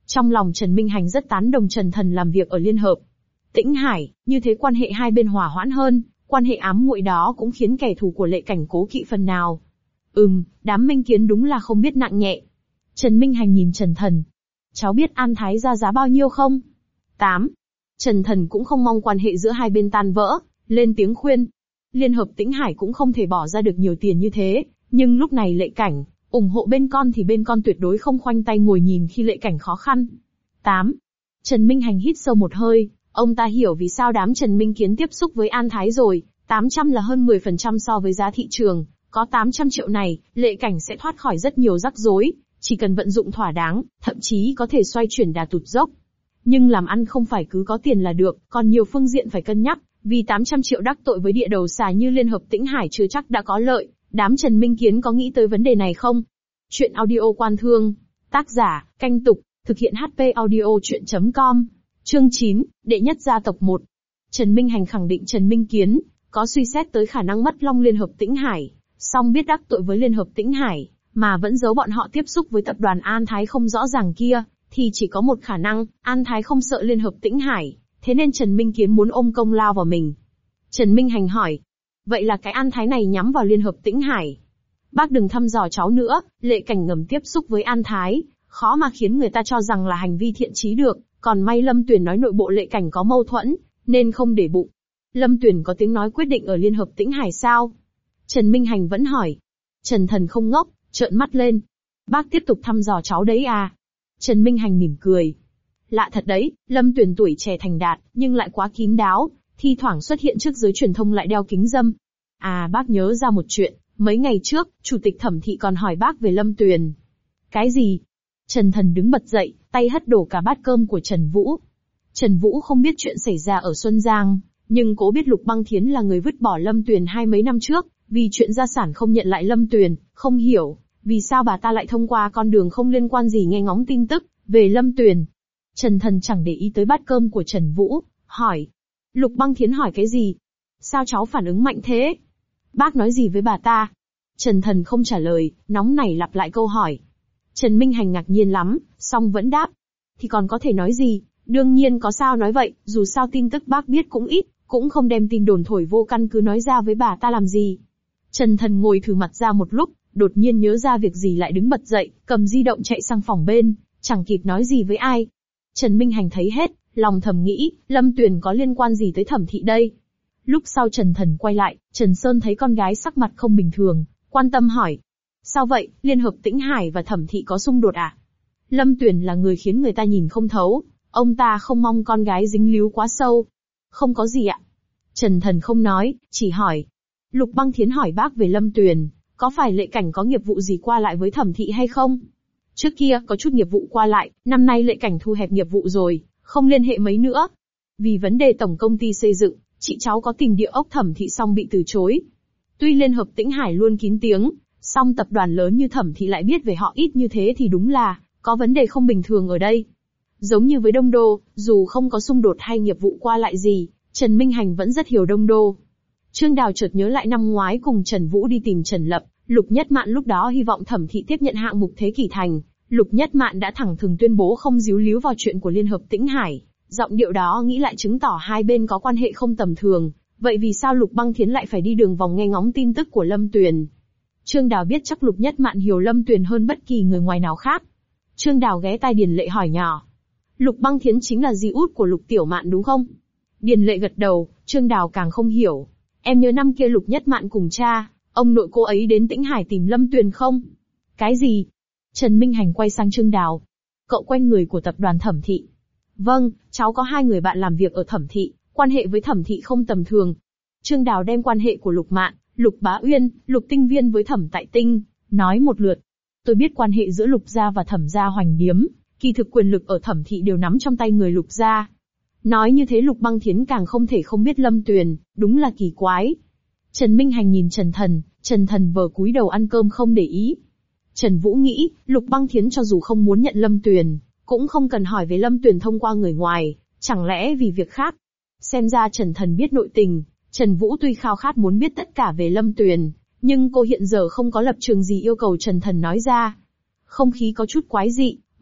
Trong lòng Trần Minh Hành rất tán đồng Trần Thần làm việc ở Liên Hợp Tĩnh Hải, như thế quan hệ hai bên hòa hoãn hơn, quan hệ ám muội đó cũng khiến kẻ thù của Lệ Cảnh cố kỵ phần nào. Ừm, đám Minh Kiến đúng là không biết nặng nhẹ. Trần Minh Hành nhìn Trần Thần. Cháu biết An Thái ra giá bao nhiêu không? Tám. Trần Thần cũng không mong quan hệ giữa hai bên tan vỡ, lên tiếng khuyên. Liên Hợp Tĩnh Hải cũng không thể bỏ ra được nhiều tiền như thế, nhưng lúc này Lệ Cảnh ủng hộ bên con thì bên con tuyệt đối không khoanh tay ngồi nhìn khi Lệ Cảnh khó khăn. Tám. Trần Minh Hành hít sâu một hơi, ông ta hiểu vì sao đám Trần Minh Kiến tiếp xúc với An Thái rồi, tám trăm là hơn mười phần trăm so với giá thị trường, có tám trăm triệu này, Lệ Cảnh sẽ thoát khỏi rất nhiều rắc rối, chỉ cần vận dụng thỏa đáng, thậm chí có thể xoay chuyển đà tụt dốc. Nhưng làm ăn không phải cứ có tiền là được, còn nhiều phương diện phải cân nhắc, vì tám trăm triệu đắc tội với địa đầu xà như Liên Hợp Tĩnh Hải chưa chắc đã có lợi. Đám Trần Minh Kiến có nghĩ tới vấn đề này không? Chuyện audio Quan Thương. Tác giả, Canh Tục. Thực hiện hát pê audio chuyện chấm com. Chương chín, Đệ nhất gia tộc một. Trần Minh Hành khẳng định Trần Minh Kiến có suy xét tới khả năng mất long Liên Hợp Tĩnh Hải, song biết đắc tội với Liên Hợp Tĩnh Hải, mà vẫn giấu bọn họ tiếp xúc với tập đoàn An Thái không rõ ràng kia, thì chỉ có một khả năng, An Thái không sợ Liên Hợp Tĩnh Hải, thế nên Trần Minh Kiến muốn ôm công lao vào mình. Trần Minh Hành hỏi, vậy là cái An Thái này nhắm vào Liên Hợp Tĩnh Hải? Bác đừng thăm dò cháu nữa, Lệ Cảnh ngầm tiếp xúc với An Thái, khó mà khiến người ta cho rằng là hành vi thiện chí được, còn may Lâm Tuyền nói nội bộ Lệ Cảnh có mâu thuẫn, nên không để bụng. Lâm Tuyền có tiếng nói quyết định ở Liên Hợp Tĩnh Hải sao? Trần Minh Hành vẫn hỏi. Trần Thần không ngốc, trợn mắt lên. Bác tiếp tục thăm dò cháu đấy à? Trần Minh Hành mỉm cười. Lạ thật đấy, Lâm Tuyền tuổi trẻ thành đạt, nhưng lại quá kín đáo, thi thoảng xuất hiện trước giới truyền thông lại đeo kính râm. À, bác nhớ ra một chuyện, mấy ngày trước, Chủ tịch Thẩm Thị còn hỏi bác về Lâm Tuyền. Cái gì? Trần Thần đứng bật dậy, tay hất đổ cả bát cơm của Trần Vũ. Trần Vũ không biết chuyện xảy ra ở Xuân Giang, nhưng cố biết Lục Băng Thiến là người vứt bỏ Lâm Tuyền hai mấy năm trước, vì chuyện gia sản không nhận lại Lâm Tuyền, không hiểu vì sao bà ta lại thông qua con đường không liên quan gì nghe ngóng tin tức về Lâm Tuyền. Trần Thần chẳng để ý tới bát cơm của Trần Vũ, hỏi. Lục Băng Thiến hỏi cái gì? Sao cháu phản ứng mạnh thế? Bác nói gì với bà ta? Trần Thần không trả lời, nóng nảy lặp lại câu hỏi. Trần Minh Hành ngạc nhiên lắm, song vẫn đáp. Thì còn có thể nói gì, đương nhiên có sao nói vậy, dù sao tin tức bác biết cũng ít, cũng không đem tin đồn thổi vô căn cứ nói ra với bà ta làm gì. Trần Thần ngồi thử mặt ra một lúc, đột nhiên nhớ ra việc gì lại đứng bật dậy, cầm di động chạy sang phòng bên, chẳng kịp nói gì với ai. Trần Minh Hành thấy hết, lòng thầm nghĩ, Lâm Tuyền có liên quan gì tới Thẩm Thị đây? Lúc sau Trần Thần quay lại, Trần Sơn thấy con gái sắc mặt không bình thường, quan tâm hỏi. Sao vậy, Liên Hợp Tĩnh Hải và Thẩm Thị có xung đột à? Lâm Tuyền là người khiến người ta nhìn không thấu, ông ta không mong con gái dính líu quá sâu. Không có gì ạ. Trần Thần không nói, chỉ hỏi. Lục Băng Thiến hỏi bác về Lâm Tuyền, có phải Lệ Cảnh có nghiệp vụ gì qua lại với Thẩm Thị hay không? Trước kia có chút nghiệp vụ qua lại, năm nay Lệ Cảnh thu hẹp nghiệp vụ rồi, không liên hệ mấy nữa. Vì vấn đề tổng công ty xây dựng, chị cháu có tìm địa ốc Thẩm Thị song bị từ chối. Tuy Liên Hợp Tĩnh Hải luôn kín tiếng, song tập đoàn lớn như Thẩm Thị lại biết về họ ít như thế thì đúng là có vấn đề không bình thường ở đây. Giống như với Đông Đô, dù không có xung đột hay nghiệp vụ qua lại gì, Trần Minh Hành vẫn rất hiểu Đông Đô. Trương Đào chợt nhớ lại năm ngoái cùng Trần Vũ đi tìm Trần Lập, Lục Nhất Mạn lúc đó hy vọng Thẩm Thị tiếp nhận hạng mục Thế Kỷ Thành, Lục Nhất Mạn đã thẳng thừng tuyên bố không díu líu vào chuyện của Liên Hợp Tĩnh Hải. Giọng điệu đó nghĩ lại chứng tỏ hai bên có quan hệ không tầm thường, vậy vì sao Lục Băng Thiến lại phải đi đường vòng nghe ngóng tin tức của Lâm Tuyền? Trương Đào biết chắc Lục Nhất Mạn hiểu Lâm Tuyền hơn bất kỳ người ngoài nào khác. Trương Đào ghé tai Điền Lệ hỏi nhỏ. Lục Băng Thiến chính là dì út của Lục Tiểu Mạn đúng không? Điền Lệ gật đầu, Trương Đào càng không hiểu. Em nhớ năm kia Lục Nhất Mạn cùng cha, ông nội cô ấy đến Tĩnh Hải tìm Lâm Tuyền không? Cái gì? Trần Minh Hành quay sang Trương Đào. Cậu quen người của tập đoàn Thẩm Thị. Vâng, cháu có hai người bạn làm việc ở Thẩm Thị, quan hệ với Thẩm Thị không tầm thường. Trương Đào đem quan hệ của Lục Mạn, Lục Bá Uyên, Lục Tinh Viên với Thẩm Tại Tinh, nói một lượt. Tôi biết quan hệ giữa Lục gia và Thẩm gia Hoành Điếm, kỳ thực quyền lực ở Thẩm Thị đều nắm trong tay người Lục gia. Nói như thế Lục Băng Thiến càng không thể không biết Lâm Tuyền, đúng là kỳ quái. Trần Minh Hành nhìn Trần Thần, Trần Thần vờ cúi đầu ăn cơm không để ý. Trần Vũ nghĩ, Lục Băng Thiến cho dù không muốn nhận Lâm Tuyền, cũng không cần hỏi về Lâm Tuyền thông qua người ngoài, chẳng lẽ vì việc khác. Xem ra Trần Thần biết nội tình, Trần Vũ tuy khao khát muốn biết tất cả về Lâm Tuyền, nhưng cô hiện giờ không có lập trường gì yêu cầu Trần Thần nói ra. Không khí có chút quái dị,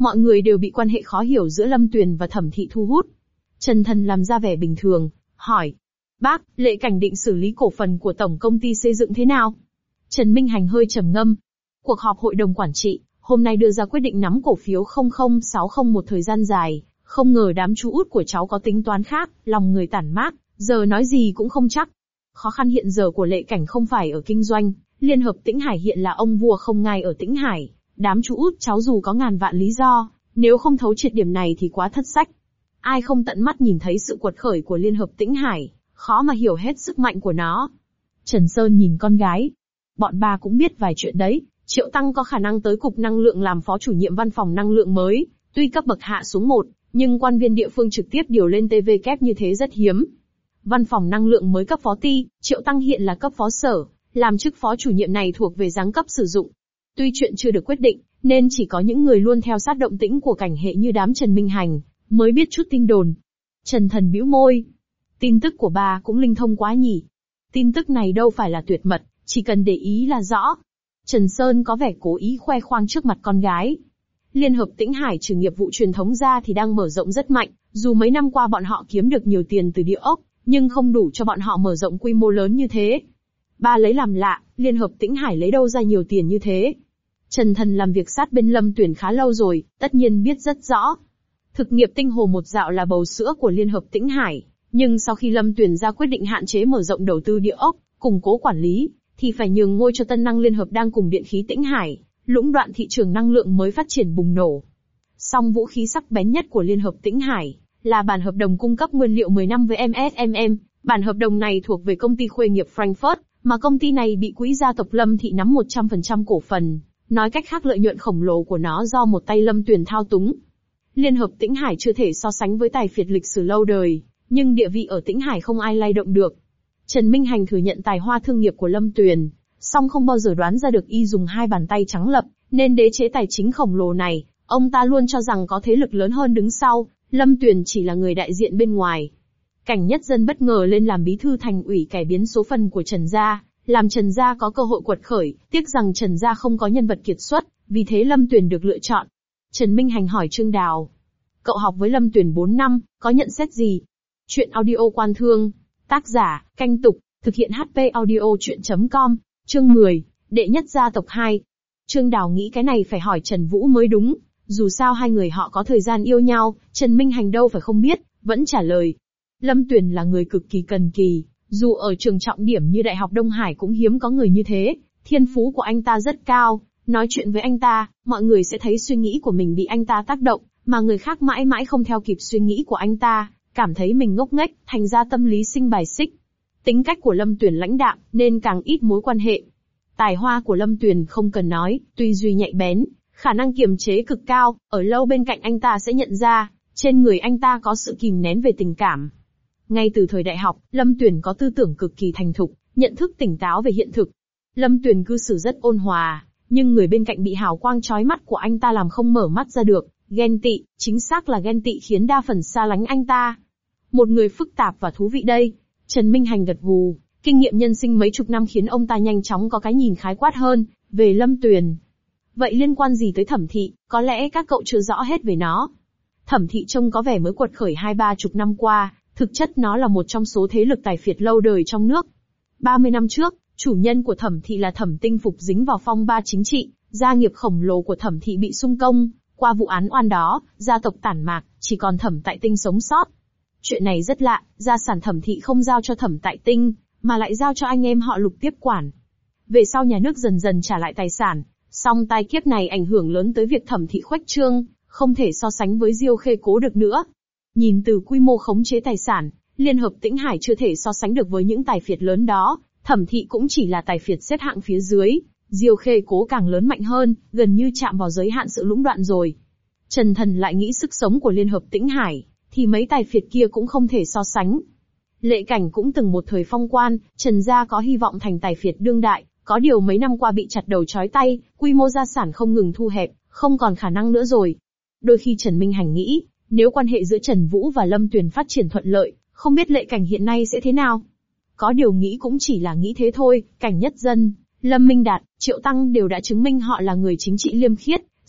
mọi người đều bị quan hệ khó hiểu giữa Lâm Tuyền và Thẩm Thị thu hút. Trần Thần làm ra vẻ bình thường, hỏi. Bác, Lệ Cảnh định xử lý cổ phần của tổng công ty xây dựng thế nào? Trần Minh Hành hơi trầm ngâm. Cuộc họp hội đồng quản trị, hôm nay đưa ra quyết định nắm cổ phiếu không không sáu không một thời gian dài, không ngờ đám chú út của cháu có tính toán khác, lòng người tản mát, giờ nói gì cũng không chắc. Khó khăn hiện giờ của Lệ Cảnh không phải ở kinh doanh, Liên hợp Tĩnh Hải hiện là ông vua không ngai ở Tĩnh Hải, đám chú út cháu dù có ngàn vạn lý do, nếu không thấu triệt điểm này thì quá thất sách. Ai không tận mắt nhìn thấy sự quật khởi của Liên hợp Tĩnh Hải, khó mà hiểu hết sức mạnh của nó. Trần Sơn nhìn con gái. Bọn ba cũng biết vài chuyện đấy, Triệu Tăng có khả năng tới Cục Năng lượng làm phó chủ nhiệm văn phòng năng lượng mới, tuy cấp bậc hạ xuống một, nhưng quan viên địa phương trực tiếp điều lên tê vê kép như thế rất hiếm. Văn phòng năng lượng mới cấp phó ty, Triệu Tăng hiện là cấp phó sở, làm chức phó chủ nhiệm này thuộc về giáng cấp sử dụng. Tuy chuyện chưa được quyết định, nên chỉ có những người luôn theo sát động tĩnh của cảnh hệ như đám Trần Minh Hành, mới biết chút tin đồn. Trần Thần bĩu môi. Tin tức của bà cũng linh thông quá nhỉ. Tin tức này đâu phải là tuyệt mật, chỉ cần để ý là rõ. Trần Sơn có vẻ cố ý khoe khoang trước mặt con gái. Liên hợp Tĩnh Hải trừ nghiệp vụ truyền thống ra thì đang mở rộng rất mạnh, dù mấy năm qua bọn họ kiếm được nhiều tiền từ địa ốc, nhưng không đủ cho bọn họ mở rộng quy mô lớn như thế. Ba lấy làm lạ, Liên hợp Tĩnh Hải lấy đâu ra nhiều tiền như thế? Trần Thần làm việc sát bên Lâm Tuyền khá lâu rồi, tất nhiên biết rất rõ. Thực nghiệp tinh hồ một dạo là bầu sữa của Liên hợp Tĩnh Hải, nhưng sau khi Lâm Tuyền ra quyết định hạn chế mở rộng đầu tư địa ốc, củng cố quản lý, thì phải nhường ngôi cho Tân Năng Liên hợp đang cùng Điện khí Tĩnh Hải, lũng đoạn thị trường năng lượng mới phát triển bùng nổ. Song vũ khí sắc bén nhất của Liên hợp Tĩnh Hải là bản hợp đồng cung cấp nguyên liệu mười năm với em ét em em. Bản hợp đồng này thuộc về công ty Khuê nghiệp Frankfurt, mà công ty này bị quỹ gia tộc Lâm Thị nắm một trăm phần trăm cổ phần. Nói cách khác, lợi nhuận khổng lồ của nó do một tay Lâm Tuyền thao túng. Liên hợp Tĩnh Hải chưa thể so sánh với tài phiệt lịch sử lâu đời, nhưng địa vị ở Tĩnh Hải không ai lay động được. Trần Minh Hành thừa nhận tài hoa thương nghiệp của Lâm Tuyền, song không bao giờ đoán ra được y dùng hai bàn tay trắng lập, nên đế chế tài chính khổng lồ này, ông ta luôn cho rằng có thế lực lớn hơn đứng sau, Lâm Tuyền chỉ là người đại diện bên ngoài. Cảnh Nhất Dân bất ngờ lên làm bí thư thành ủy cải biến số phận của Trần gia, làm Trần gia có cơ hội quật khởi, tiếc rằng Trần gia không có nhân vật kiệt xuất, vì thế Lâm Tuyền được lựa chọn. Trần Minh Hành hỏi Trương Đào. Cậu học với Lâm Tuyền bốn năm, có nhận xét gì? Chuyện audio Quan Thương. Tác giả, Canh Tục, thực hiện hát pê audio chuyện chấm com, chương mười, đệ nhất gia tộc hai. Trương Đào nghĩ cái này phải hỏi Trần Vũ mới đúng, dù sao hai người họ có thời gian yêu nhau, Trần Minh Hành đâu phải không biết, vẫn trả lời. Lâm Tuyền là người cực kỳ cần kỳ, dù ở trường trọng điểm như Đại học Đông Hải cũng hiếm có người như thế, thiên phú của anh ta rất cao, nói chuyện với anh ta, mọi người sẽ thấy suy nghĩ của mình bị anh ta tác động, mà người khác mãi mãi không theo kịp suy nghĩ của anh ta, cảm thấy mình ngốc nghếch, thành ra tâm lý sinh bài xích. Tính cách của Lâm Tuyền lãnh đạm, nên càng ít mối quan hệ. Tài hoa của Lâm Tuyền không cần nói, tư duy nhạy bén, khả năng kiềm chế cực cao, ở lâu bên cạnh anh ta sẽ nhận ra, trên người anh ta có sự kìm nén về tình cảm. Ngay từ thời đại học, Lâm Tuyền có tư tưởng cực kỳ thành thục, nhận thức tỉnh táo về hiện thực. Lâm Tuyền cư xử rất ôn hòa, nhưng người bên cạnh bị hào quang chói mắt của anh ta làm không mở mắt ra được, ghen tị, chính xác là ghen tị khiến đa phần xa lánh anh ta. Một người phức tạp và thú vị đây. Trần Minh Hành gật gù, kinh nghiệm nhân sinh mấy chục năm khiến ông ta nhanh chóng có cái nhìn khái quát hơn về Lâm Tuyền. Vậy liên quan gì tới Thẩm Thị, có lẽ các cậu chưa rõ hết về nó. Thẩm Thị trông có vẻ mới quật khởi hai ba chục năm qua, thực chất nó là một trong số thế lực tài phiệt lâu đời trong nước. ba mươi năm trước, chủ nhân của Thẩm Thị là Thẩm Tinh Phục dính vào phong ba chính trị, gia nghiệp khổng lồ của Thẩm Thị bị xung công, qua vụ án oan đó, gia tộc tản mạc, chỉ còn Thẩm Tại Tinh sống sót. Chuyện này rất lạ, gia sản Thẩm Thị không giao cho Thẩm Tại Tinh, mà lại giao cho anh em họ Lục tiếp quản. Về sau nhà nước dần dần trả lại tài sản, song tai kiếp này ảnh hưởng lớn tới việc Thẩm Thị khuếch trương, không thể so sánh với Diêu Khê Cố được nữa. Nhìn từ quy mô khống chế tài sản, Liên hợp Tĩnh Hải chưa thể so sánh được với những tài phiệt lớn đó, Thẩm Thị cũng chỉ là tài phiệt xếp hạng phía dưới, Diêu Khê Cố càng lớn mạnh hơn, gần như chạm vào giới hạn sự lũng đoạn rồi. Trần Thần lại nghĩ sức sống của Liên hợp Tĩnh Hải, thì mấy tài phiệt kia cũng không thể so sánh. Lệ Cảnh cũng từng một thời phong quan, Trần gia có hy vọng thành tài phiệt đương đại, có điều mấy năm qua bị chặt đầu chói tay, quy mô gia sản không ngừng thu hẹp, không còn khả năng nữa rồi. Đôi khi Trần Minh Hành nghĩ, nếu quan hệ giữa Trần Vũ và Lâm Tuyền phát triển thuận lợi, không biết Lệ Cảnh hiện nay sẽ thế nào. Có điều nghĩ cũng chỉ là nghĩ thế thôi, Cảnh Nhất Dân, Lâm Minh Đạt, Triệu Tăng đều đã chứng minh họ là người chính trị liêm khiết,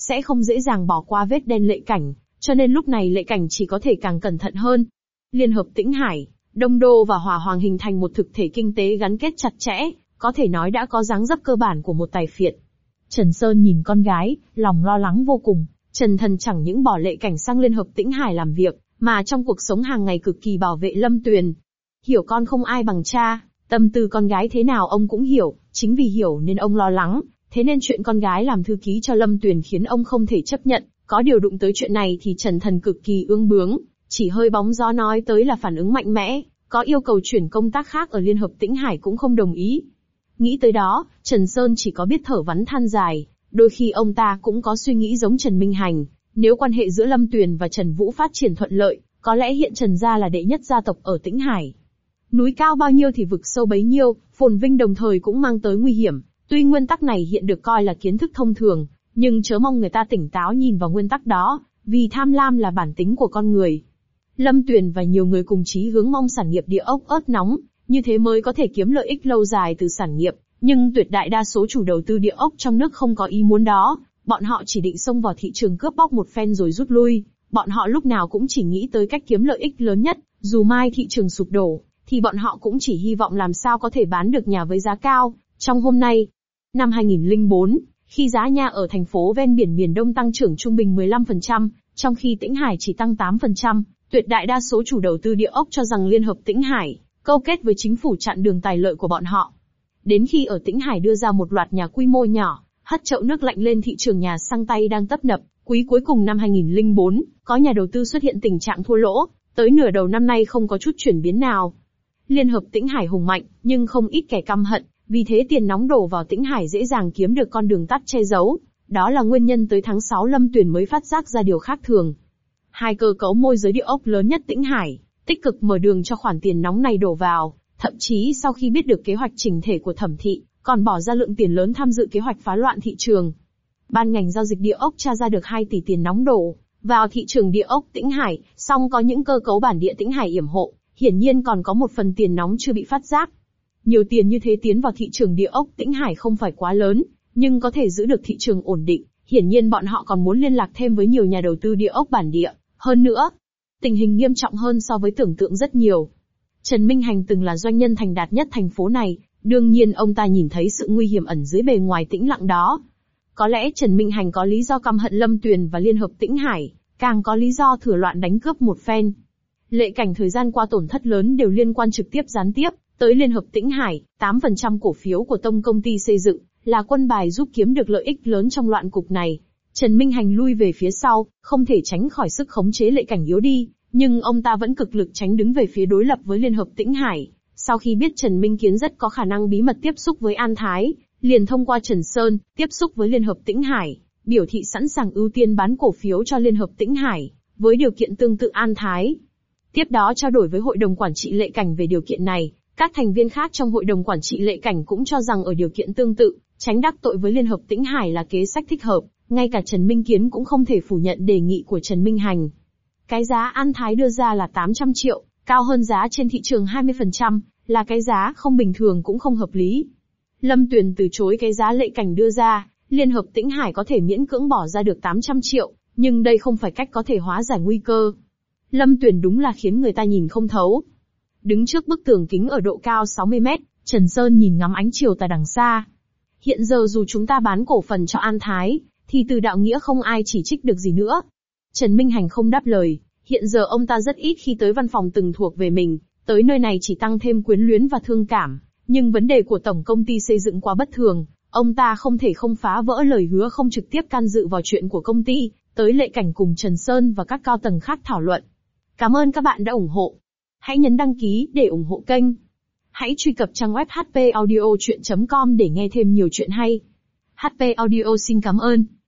sẽ không dễ dàng bỏ qua vết đen Lệ Cảnh, cho nên lúc này Lệ Cảnh chỉ có thể càng cẩn thận hơn. Liên hợp Tĩnh Hải, Đông Đô và Hỏa Hoàng hình thành một thực thể kinh tế gắn kết chặt chẽ, có thể nói đã có dáng dấp cơ bản của một tài phiệt. Trần Sơn nhìn con gái, lòng lo lắng vô cùng. Trần Thần chẳng những bỏ Lệ Cảnh sang Liên hợp Tĩnh Hải làm việc, mà trong cuộc sống hàng ngày cực kỳ bảo vệ Lâm Tuyền. Hiểu con không ai bằng cha, tâm tư con gái thế nào ông cũng hiểu, chính vì hiểu nên ông lo lắng, thế nên chuyện con gái làm thư ký cho Lâm Tuyền khiến ông không thể chấp nhận. Có điều đụng tới chuyện này thì Trần Thần cực kỳ ương bướng, chỉ hơi bóng gió nói tới là phản ứng mạnh mẽ, có yêu cầu chuyển công tác khác ở Liên hợp Tĩnh Hải cũng không đồng ý. Nghĩ tới đó, Trần Sơn chỉ có biết thở vắn than dài, đôi khi ông ta cũng có suy nghĩ giống Trần Minh Hành, nếu quan hệ giữa Lâm Tuyền và Trần Vũ phát triển thuận lợi, có lẽ hiện Trần gia là đệ nhất gia tộc ở Tĩnh Hải. Núi cao bao nhiêu thì vực sâu bấy nhiêu, phồn vinh đồng thời cũng mang tới nguy hiểm, tuy nguyên tắc này hiện được coi là kiến thức thông thường, nhưng chớ mong người ta tỉnh táo nhìn vào nguyên tắc đó, vì tham lam là bản tính của con người. Lâm Tuyền và nhiều người cùng chí hướng mong sản nghiệp địa ốc ớt nóng, như thế mới có thể kiếm lợi ích lâu dài từ sản nghiệp, nhưng tuyệt đại đa số chủ đầu tư địa ốc trong nước không có ý muốn đó, bọn họ chỉ định xông vào thị trường cướp bóc một phen rồi rút lui, bọn họ lúc nào cũng chỉ nghĩ tới cách kiếm lợi ích lớn nhất, dù mai thị trường sụp đổ, thì bọn họ cũng chỉ hy vọng làm sao có thể bán được nhà với giá cao. Trong hôm nay, năm hai nghìn lẻ bốn, khi giá nhà ở thành phố ven biển miền Đông tăng trưởng trung bình mười lăm phần trăm, trong khi Tĩnh Hải chỉ tăng tám phần trăm, tuyệt đại đa số chủ đầu tư địa ốc cho rằng Liên hợp Tĩnh Hải câu kết với chính phủ chặn đường tài lợi của bọn họ. Đến khi ở Tĩnh Hải đưa ra một loạt nhà quy mô nhỏ, hất chậu nước lạnh lên thị trường nhà xăng tay đang tấp nập, quý cuối cùng năm hai nghìn lẻ bốn, có nhà đầu tư xuất hiện tình trạng thua lỗ, tới nửa đầu năm nay không có chút chuyển biến nào. Liên hợp Tĩnh Hải hùng mạnh, nhưng không ít kẻ căm hận, vì thế tiền nóng đổ vào Tĩnh Hải dễ dàng kiếm được con đường tắt che giấu. Đó là nguyên nhân tới tháng sáu Lâm Tuyền mới phát giác ra điều khác thường. Hai cơ cấu môi giới địa ốc lớn nhất Tĩnh Hải, tích cực mở đường cho khoản tiền nóng này đổ vào, thậm chí sau khi biết được kế hoạch chỉnh thể của Thẩm thị, còn bỏ ra lượng tiền lớn tham dự kế hoạch phá loạn thị trường. Ban ngành giao dịch địa ốc tra ra được hai tỷ tiền nóng đổ vào thị trường địa ốc Tĩnh Hải, song có những cơ cấu bản địa Tĩnh Hải yểm hộ, hiển nhiên còn có một phần tiền nóng chưa bị phát giác. Nhiều tiền như thế tiến vào thị trường địa ốc Tĩnh Hải không phải quá lớn, nhưng có thể giữ được thị trường ổn định, hiển nhiên bọn họ còn muốn liên lạc thêm với nhiều nhà đầu tư địa ốc bản địa. Hơn nữa, tình hình nghiêm trọng hơn so với tưởng tượng rất nhiều. Trần Minh Hành từng là doanh nhân thành đạt nhất thành phố này, đương nhiên ông ta nhìn thấy sự nguy hiểm ẩn dưới bề ngoài tĩnh lặng đó. Có lẽ Trần Minh Hành có lý do căm hận Lâm Tuyền và Liên hợp Tĩnh Hải, càng có lý do thừa loạn đánh cướp một phen. Lệ Cảnh thời gian qua tổn thất lớn đều liên quan trực tiếp gián tiếp tới Liên hợp Tĩnh Hải, tám phần trăm cổ phiếu của Tông công ty xây dựng là quân bài giúp kiếm được lợi ích lớn trong loạn cục này. Trần Minh Hành lui về phía sau, không thể tránh khỏi sức khống chế Lệ Cảnh yếu đi, nhưng ông ta vẫn cực lực tránh đứng về phía đối lập với Liên hợp Tĩnh Hải. Sau khi biết Trần Minh Kiến rất có khả năng bí mật tiếp xúc với An Thái, liền thông qua Trần Sơn, tiếp xúc với Liên hợp Tĩnh Hải, biểu thị sẵn sàng ưu tiên bán cổ phiếu cho Liên hợp Tĩnh Hải, với điều kiện tương tự An Thái. Tiếp đó trao đổi với Hội đồng Quản trị Lệ Cảnh về điều kiện này, các thành viên khác trong Hội đồng Quản trị Lệ Cảnh cũng cho rằng ở điều kiện tương tự, tránh đắc tội với Liên hợp Tĩnh Hải là kế sách thích hợp, ngay cả Trần Minh Kiến cũng không thể phủ nhận đề nghị của Trần Minh Hành. Cái giá An Thái đưa ra là tám trăm triệu, cao hơn giá trên thị trường hai mươi phần trăm, là cái giá không bình thường cũng không hợp lý. Lâm Tuyền từ chối cái giá Lệ Cảnh đưa ra, Liên hợp Tĩnh Hải có thể miễn cưỡng bỏ ra được tám trăm triệu, nhưng đây không phải cách có thể hóa giải nguy cơ. Lâm Tuyền đúng là khiến người ta nhìn không thấu. Đứng trước bức tường kính ở độ cao sáu mươi mét, Trần Sơn nhìn ngắm ánh chiều tà đằng xa. Hiện giờ dù chúng ta bán cổ phần cho An Thái, thì từ đạo nghĩa không ai chỉ trích được gì nữa. Trần Minh Hành không đáp lời, hiện giờ ông ta rất ít khi tới văn phòng từng thuộc về mình, tới nơi này chỉ tăng thêm quyến luyến và thương cảm, nhưng vấn đề của tổng công ty xây dựng quá bất thường, ông ta không thể không phá vỡ lời hứa không trực tiếp can dự vào chuyện của công ty, tới Lệ Cảnh cùng Trần Sơn và các cao tầng khác thảo luận. Cảm ơn các bạn đã ủng hộ. Hãy nhấn đăng ký để ủng hộ kênh. Hãy truy cập trang web h p audio chuyện chấm com để nghe thêm nhiều chuyện hay. hát pê Audio xin cảm ơn.